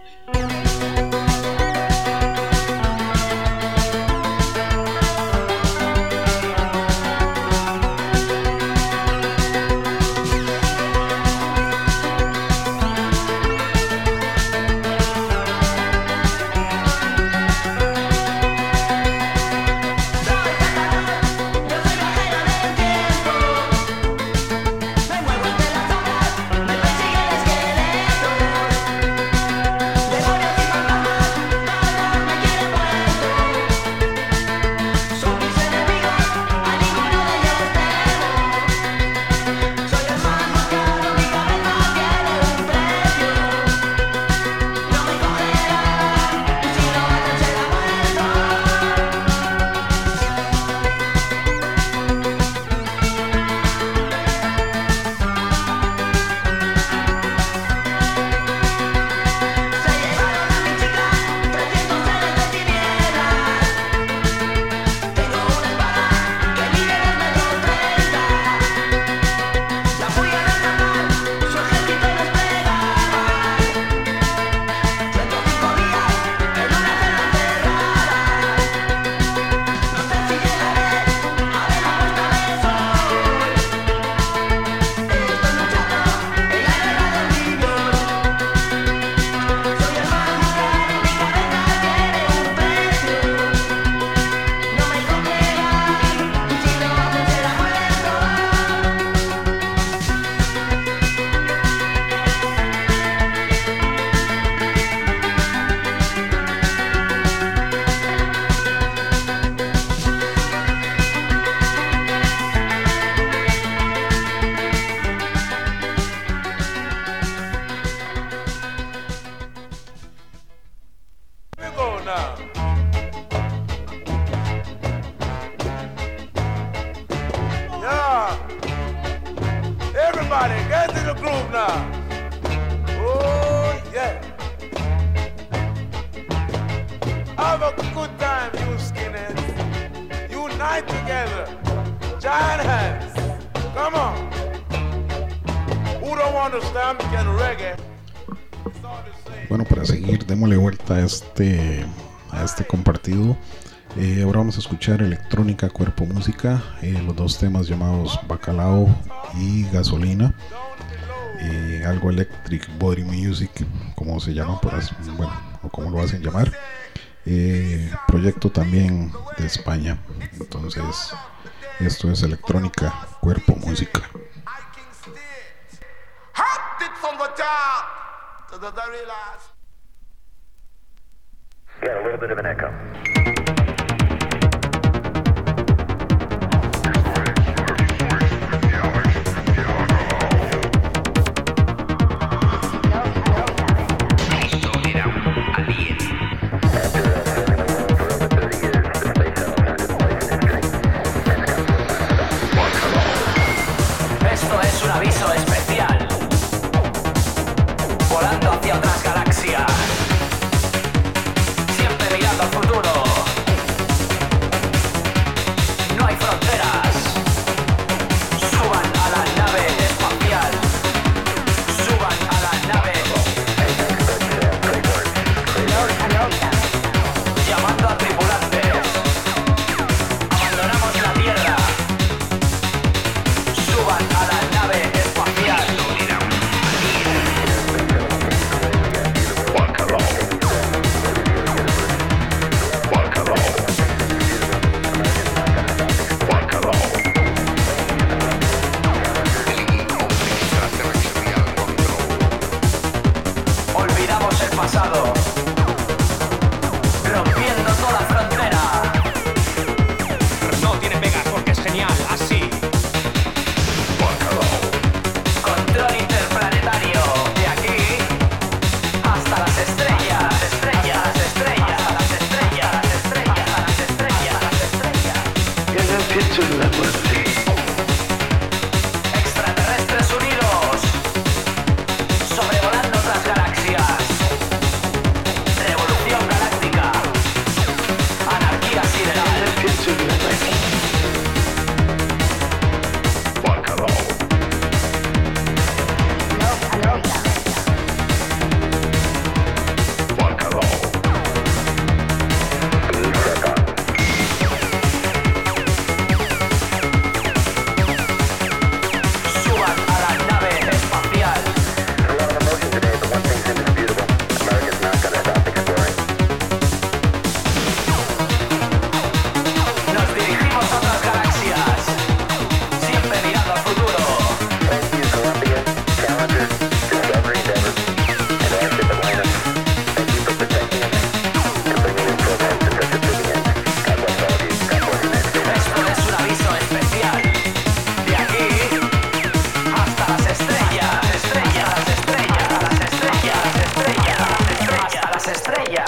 Bueno, para seguir, démosle vuelta a este, a este compartido. Eh, ahora vamos a escuchar electrónica, cuerpo, música, eh, los dos temas llamados Bacalao y Gasolina, eh, algo electric body music, como se llama, por así, bueno, o como lo hacen llamar, eh, proyecto también de España. Entonces, esto es electrónica, cuerpo, música. To the very last. Got a little bit of an echo. Esto es un aviso especial. Volando hacia otras galaxias. Siempre mirando al futuro.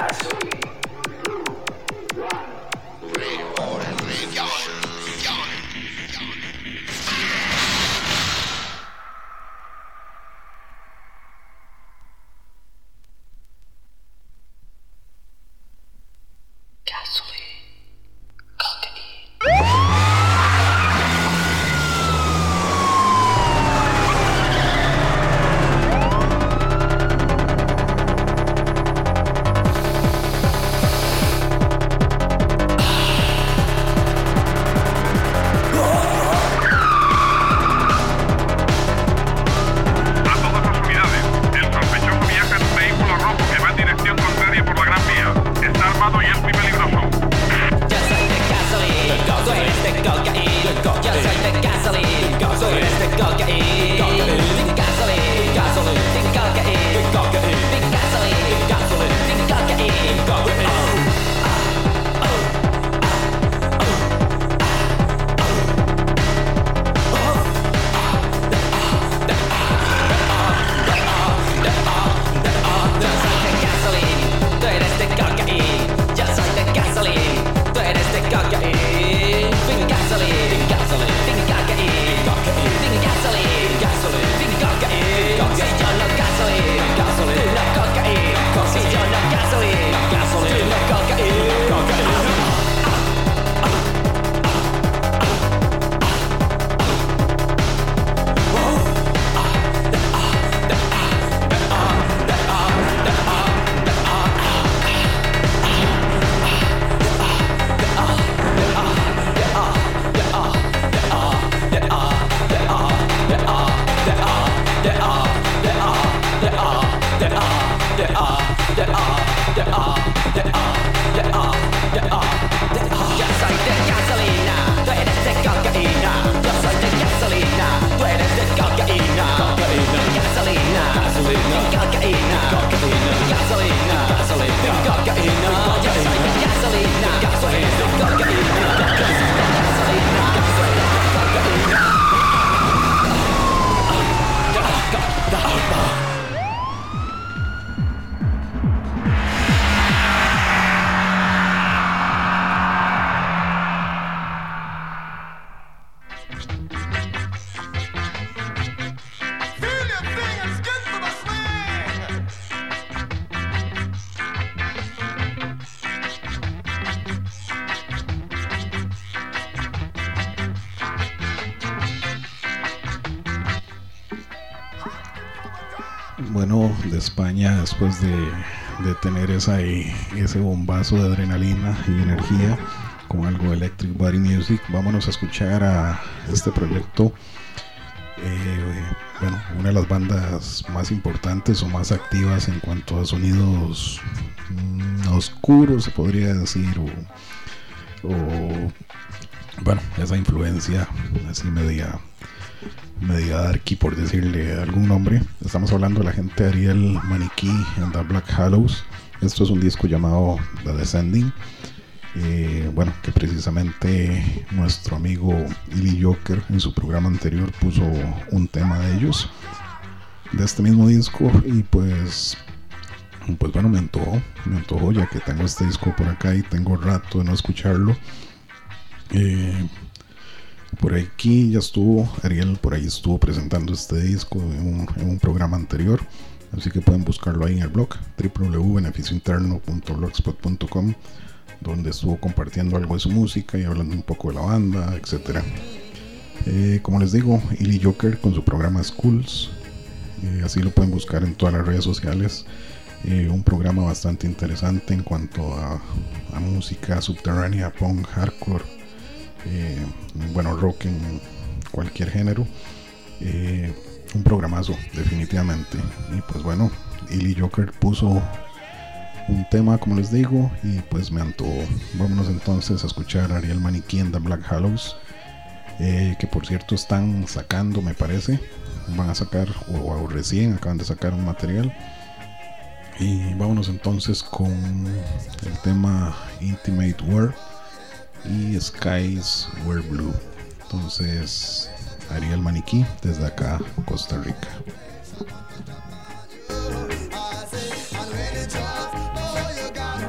Gas. Bueno, de España, después de, de tener esa, ese bombazo de adrenalina y energía con algo de Electric Body Music, vámonos a escuchar a este proyecto. Eh, bueno, una de las bandas más importantes o más activas en cuanto a sonidos mmm, oscuros, se podría decir, o, o bueno, esa influencia así media media darky, por decirle algún nombre. Estamos hablando de la gente de Ariel Maniquí and the Black Hallows. Esto es un disco llamado The Descending, eh, bueno, que precisamente nuestro amigo Illy Joker en su programa anterior puso un tema de ellos, de este mismo disco, y pues pues bueno, me antojó, me antojó ya que tengo este disco por acá y tengo rato de no escucharlo. eh, Por aquí ya estuvo, Ariel por ahí estuvo presentando este disco en un, en un programa anterior, así que pueden buscarlo ahí en el blog doble u doble u doble u punto beneficio interno punto blogspot punto com, donde estuvo compartiendo algo de su música y hablando un poco de la banda, etcétera. Eh, como les digo, Illy Joker con su programa Schools, eh, así lo pueden buscar en todas las redes sociales. Eh, un programa bastante interesante en cuanto a, a música subterránea, punk, hardcore, Eh, bueno, rock en cualquier género. Eh, un programazo, definitivamente. Y pues bueno, Illy Joker puso un tema, como les digo, y pues me antojó. Vámonos entonces a escuchar a Ariel Maniquí and the Black Hallows, eh, que por cierto están sacando, me parece, van a sacar, o, o recién acaban de sacar un material. Y vámonos entonces con el tema Intimate War y Skies Were Blue. Entonces, Ariel Maniquí desde acá, Costa Rica. Oh, you got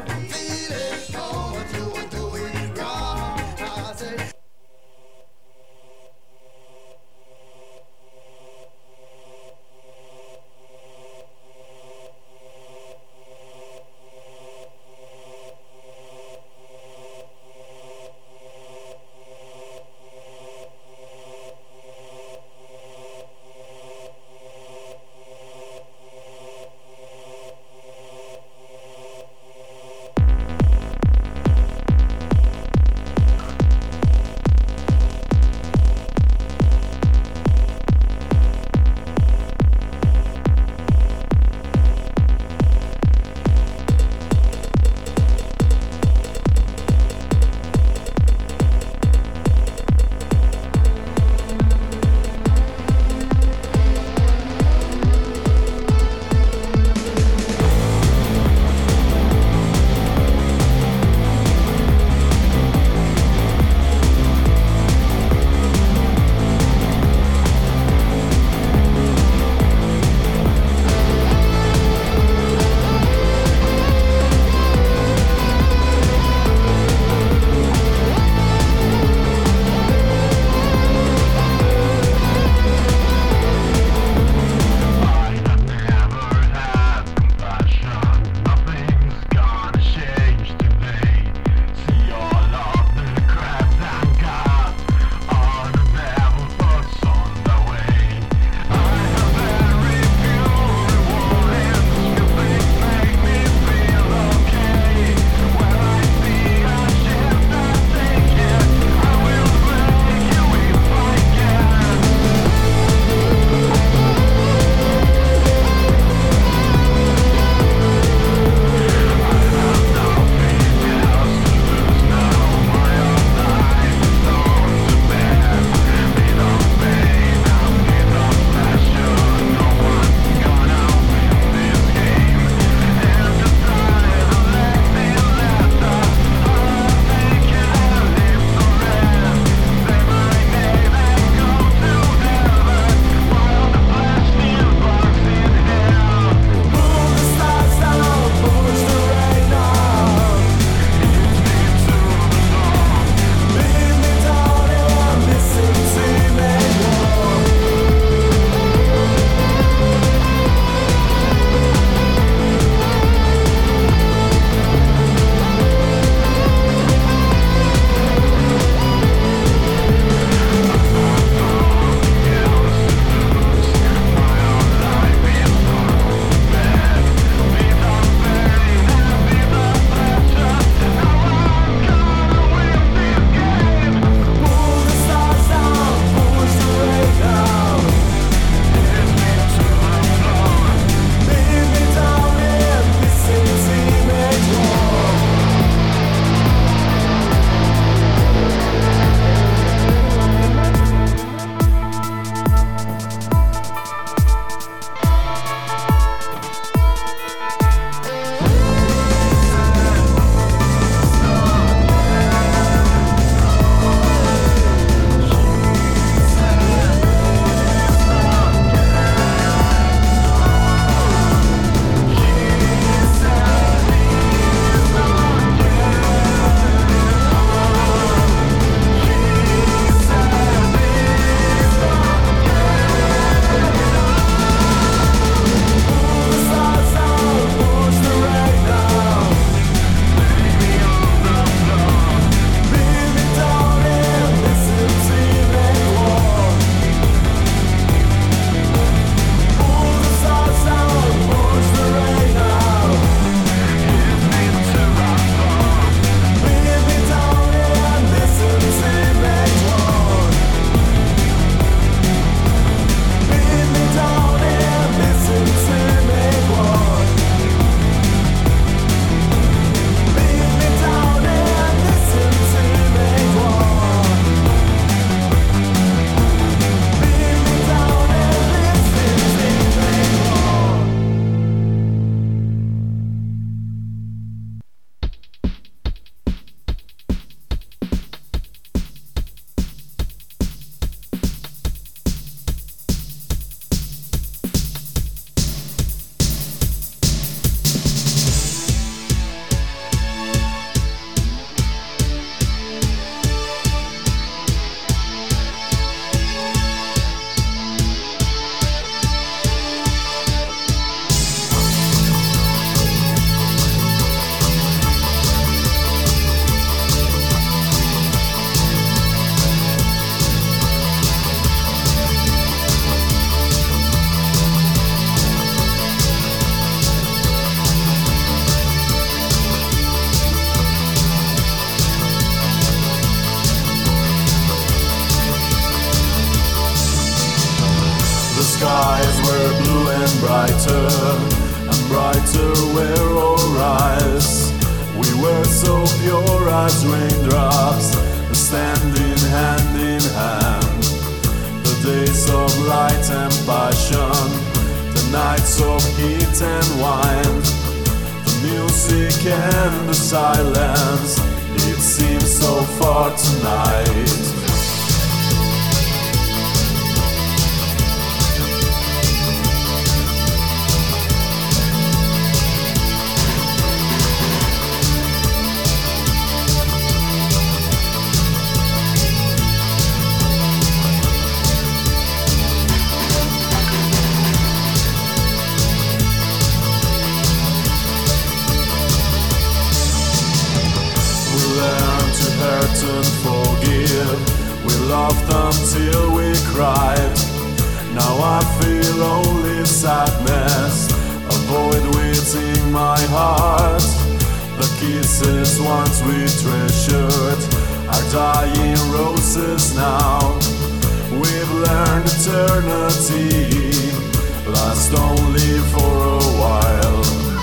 skies were blue and brighter, and brighter were our eyes. We were so pure as raindrops, standing hand in hand. The days of light and passion, the nights of heat and wine, the music and the silence, it seems so far tonight. And forgive. We loved until we cried. Now I feel only sadness, a void within my heart. The kisses once we treasured are dying roses now. We've learned eternity lasts only for a while.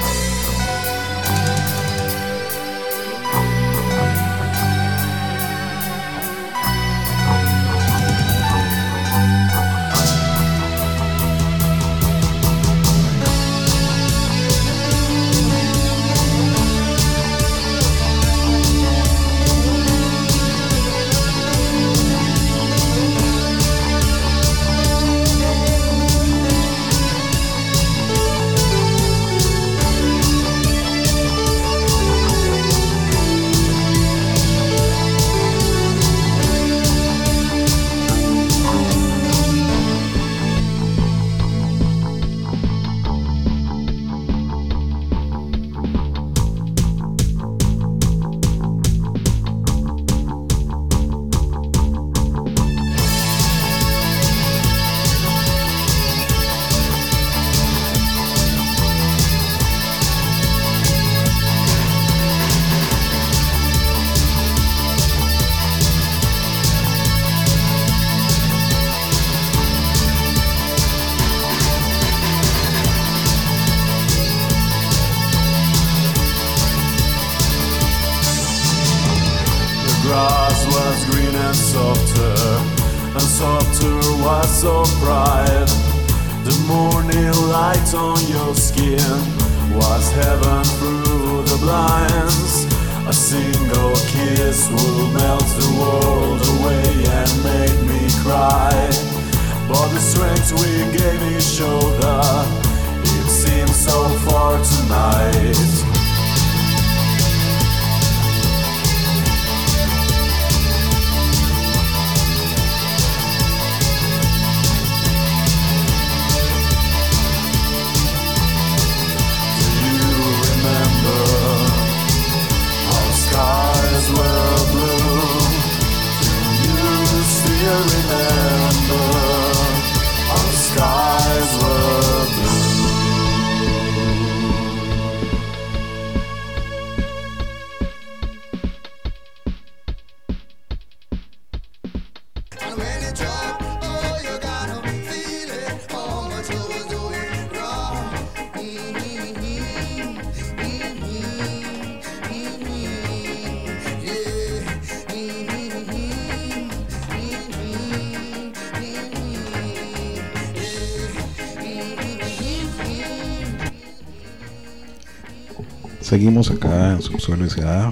Seguimos acá en Subsuelo S A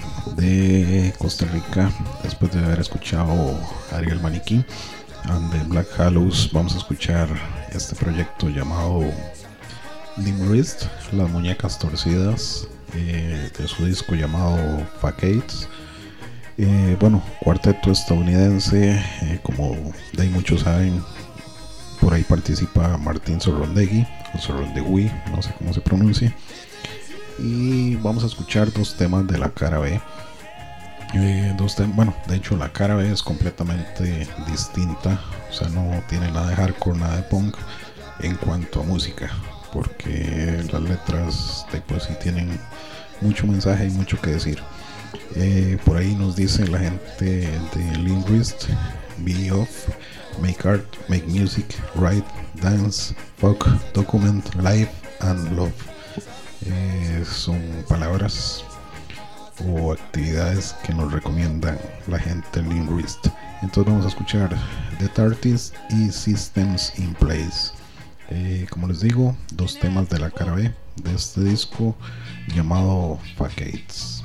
de Costa Rica. Después de haber escuchado Ariel Maniquí and the Black Hallows, vamos a escuchar este proyecto llamado Limrist, las muñecas torcidas, eh, de su disco llamado Facades. Eh, bueno, cuarteto estadounidense, eh, como de ahí muchos saben, por ahí participa Martín Sorrondegui o Sorrondegui, no sé cómo se pronuncia. Y vamos a escuchar dos temas de la cara B. Eh, dos tem- bueno, de hecho la cara B es completamente distinta, o sea, no tiene nada de hardcore, nada de punk en cuanto a música, porque las letras de, pues sí tienen mucho mensaje y mucho que decir. Eh, por ahí nos dice la gente de Limrist, Be Off, Make Art, Make Music, Write, Dance, Fuck, Document, Live and Love. Eh, son palabras o actividades que nos recomiendan la gente Lean Wrist. Entonces vamos a escuchar The Tarties y Systems in Place. Eh, como les digo, dos temas de la cara B de este disco llamado Facades.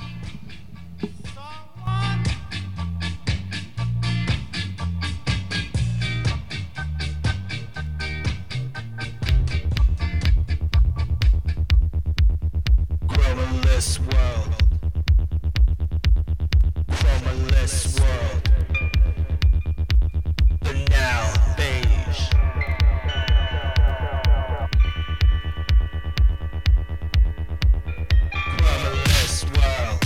Chromaless world, chromaless world, but now beige. Chromaless world.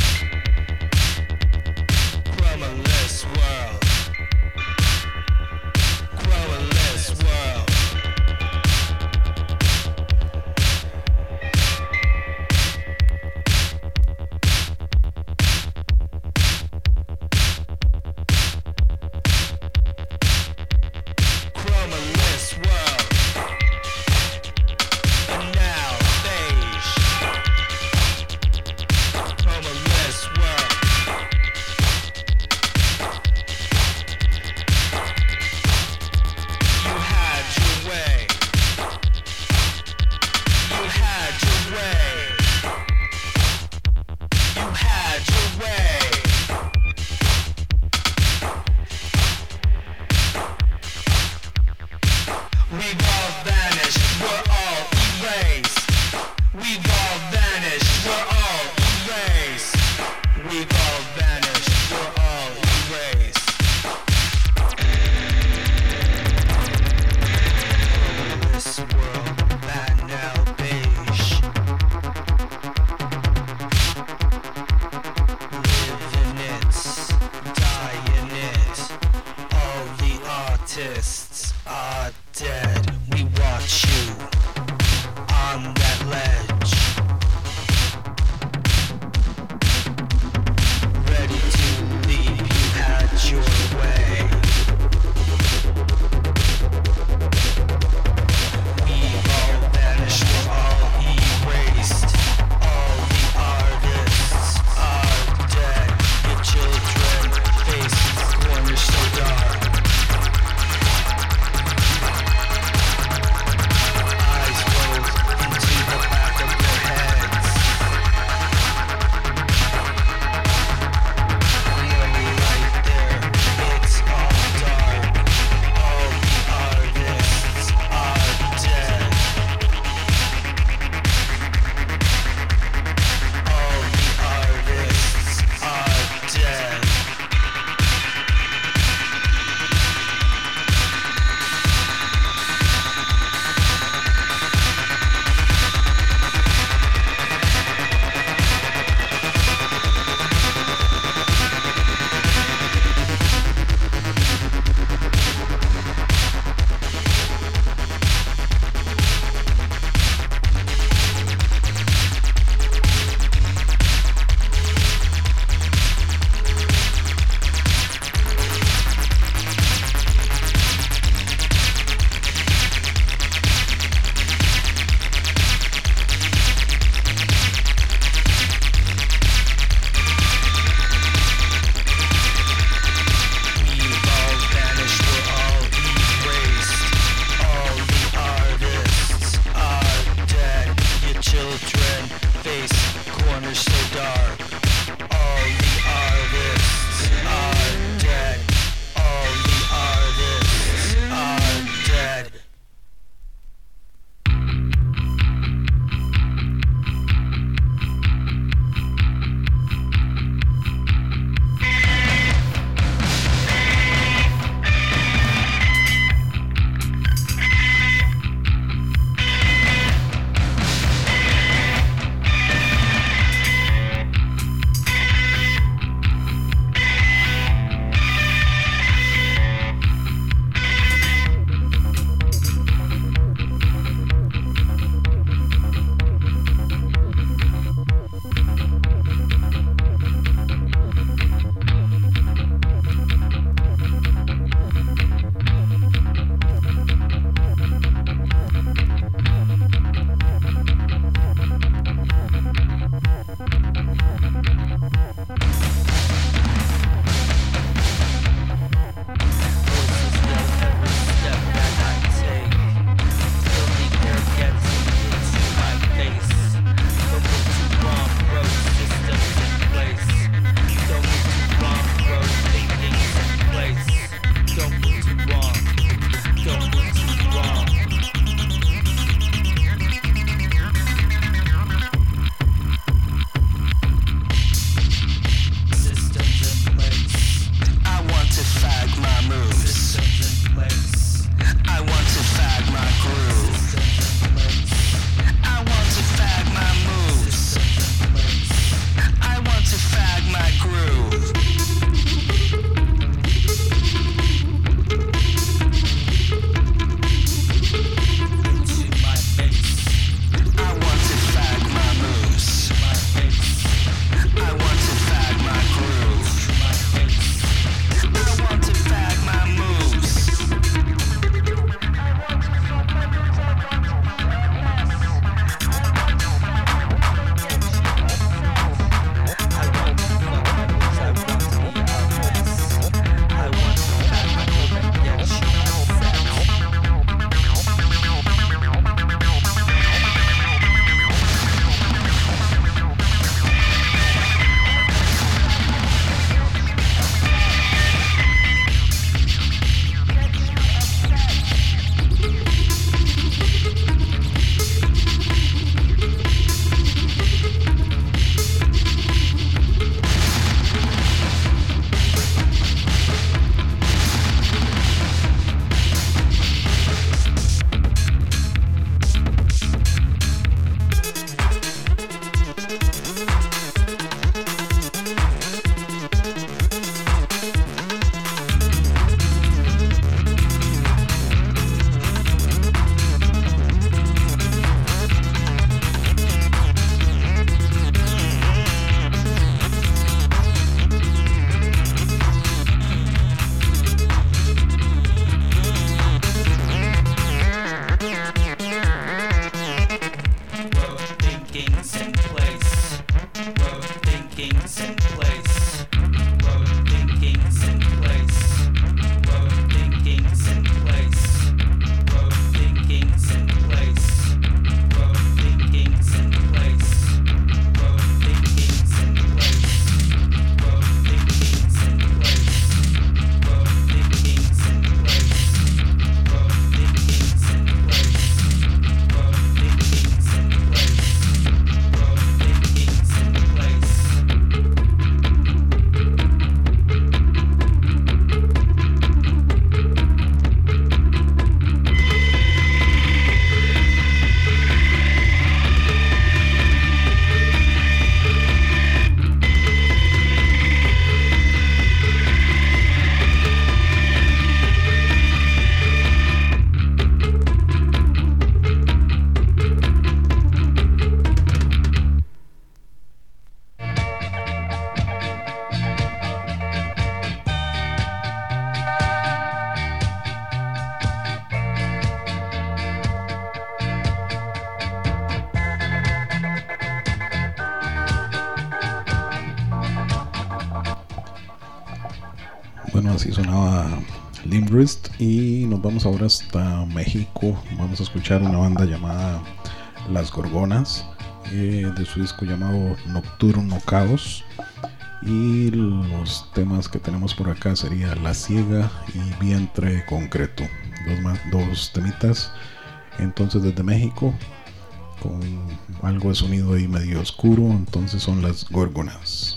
Bueno, así sonaba Limp Bizkit y nos vamos ahora hasta México. Vamos a escuchar una banda llamada Las Gorgonas, eh, de su disco llamado Nocturno Caos. Y los temas que tenemos por acá sería La Ciega y Vientre Concreto, dos, más, dos temitas. Entonces desde México, con algo de sonido ahí medio oscuro, entonces son Las Gorgonas.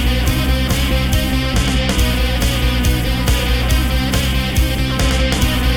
Thank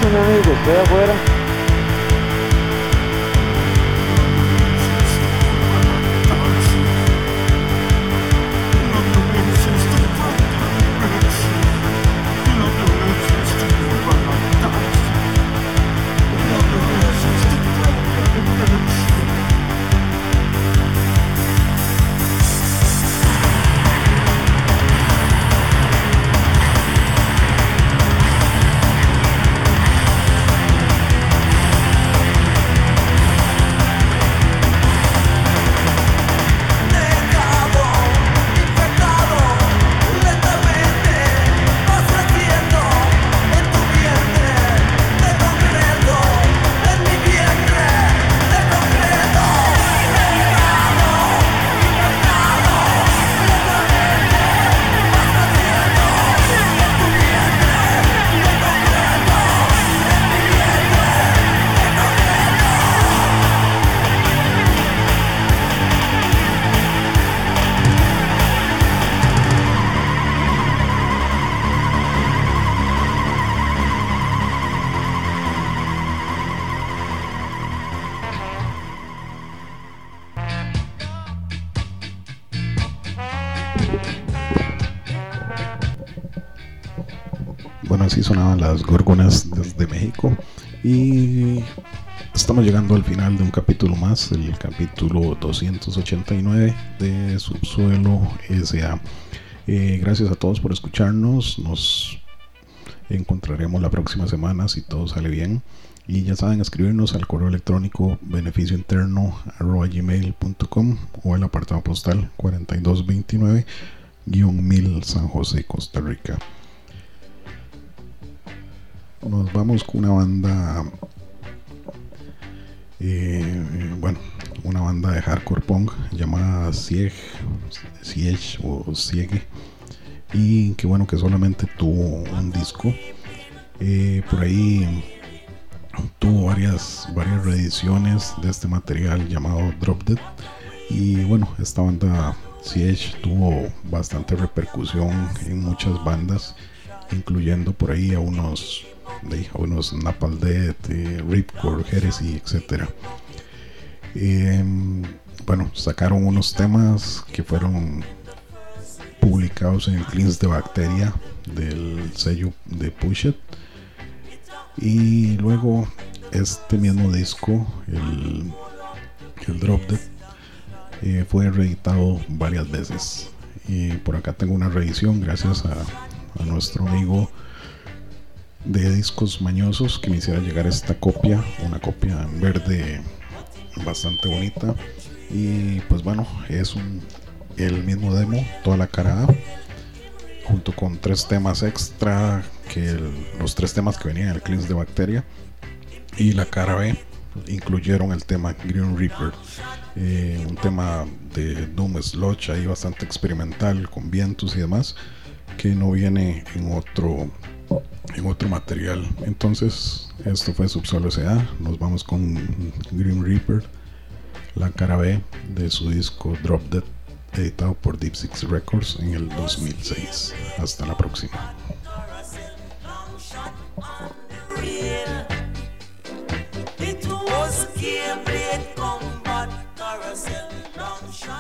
mi amigo, estoy afuera. Bueno, así sonaban las Gorgonas desde México. Y estamos llegando al final de un capítulo más, el capítulo doscientos ochenta y nueve de Subsuelo S A. Eh, gracias a todos por escucharnos. Nos encontraremos la próxima semana si todo sale bien. Y ya saben, escribirnos al correo electrónico beneficiointerno arroba gmail punto com o el apartado postal cuarenta y dos veintinueve mil San José, Costa Rica. Nos vamos con una banda, eh, bueno, una banda de hardcore punk llamada Siege, Siege o Siege, y que bueno, que solamente tuvo un disco. Eh, por ahí tuvo varias, varias reediciones de este material llamado Drop Dead. Y bueno, esta banda Siege tuvo bastante repercusión en muchas bandas, incluyendo por ahí a unos, de, a unos Napalm Death, eh, Ripcord, Heresy, etcétera. Eh, bueno, sacaron unos temas que fueron publicados en el Cleanse de Bacteria del sello de Push It. Y luego este mismo disco, el, el Drop Dead, eh, fue reeditado varias veces. Y por acá tengo una reedición gracias a, a nuestro amigo de Discos Mañosos, que me hiciera llegar esta copia, una copia en verde bastante bonita. Y pues bueno, es un, el mismo demo, toda la cara A, junto con tres temas extra, que el, los tres temas que venían en el Cleanse de Bacteria. Y la cara B incluyeron el tema Green Reaper, eh, un tema de Doom Sludge ahí bastante experimental, con vientos y demás, que no viene en otro en otro material. Entonces esto fue Subsuelo S A. Nos vamos con Green Reaper, la cara B de su disco Drop Dead, editado por Deep Six Records en el dos mil seis. Hasta la próxima. It was game blade combat, carousel long shot.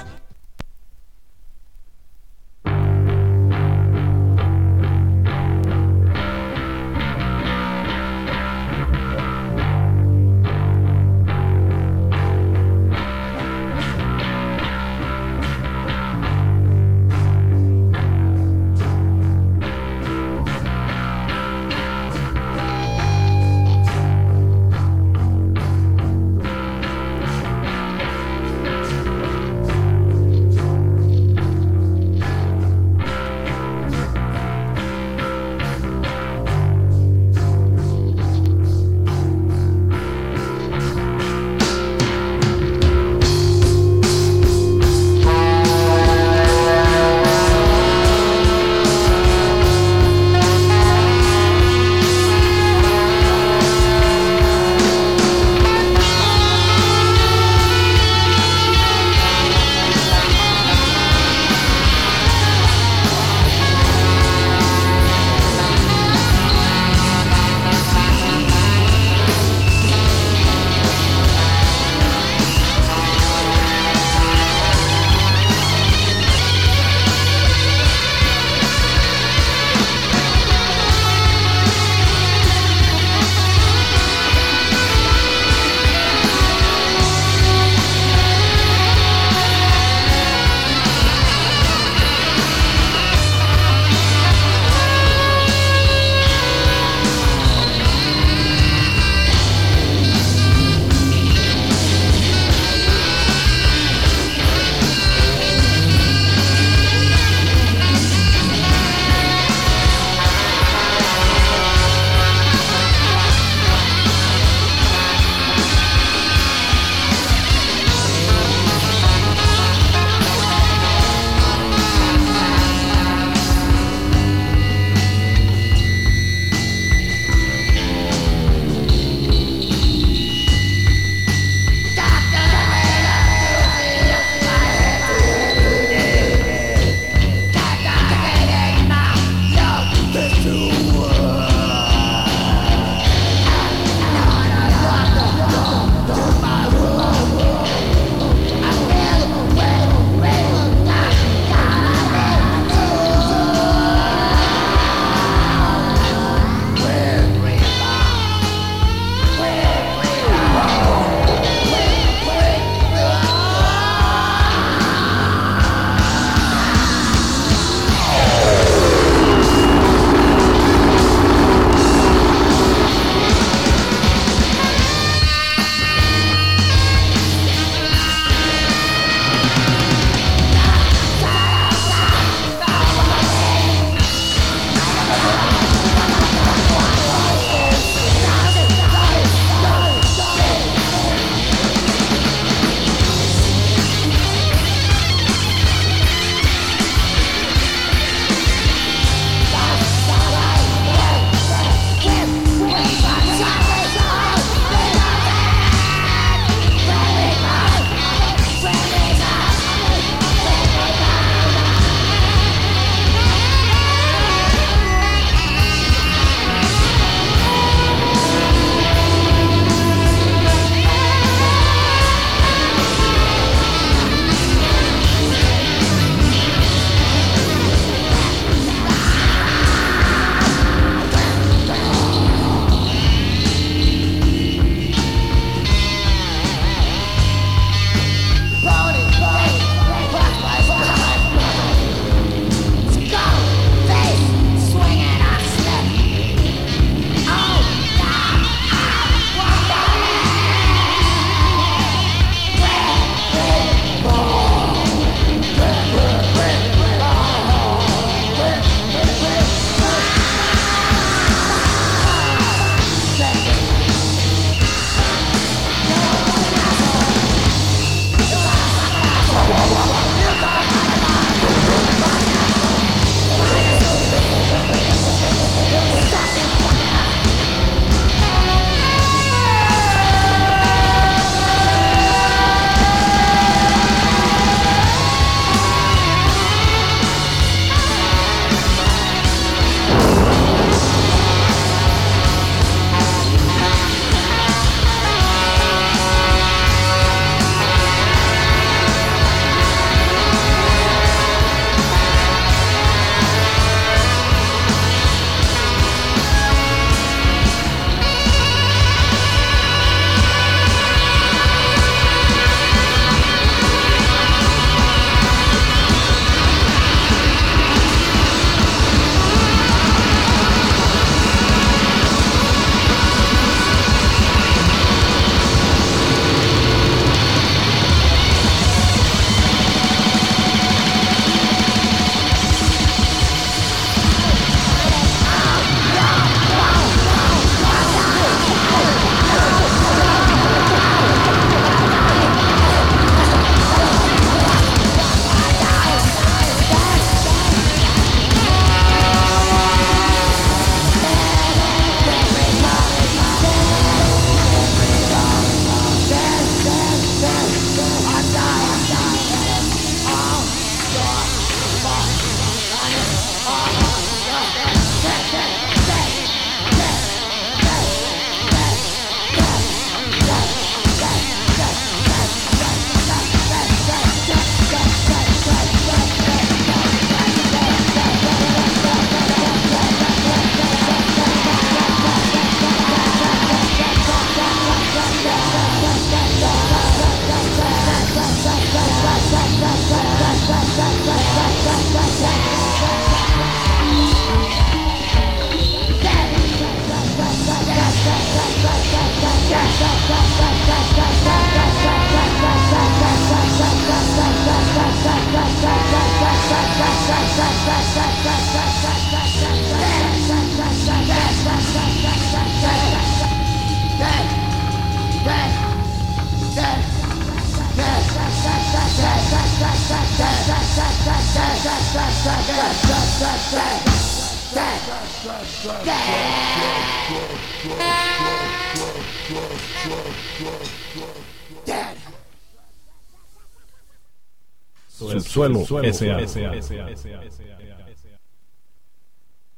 Subsuelo S A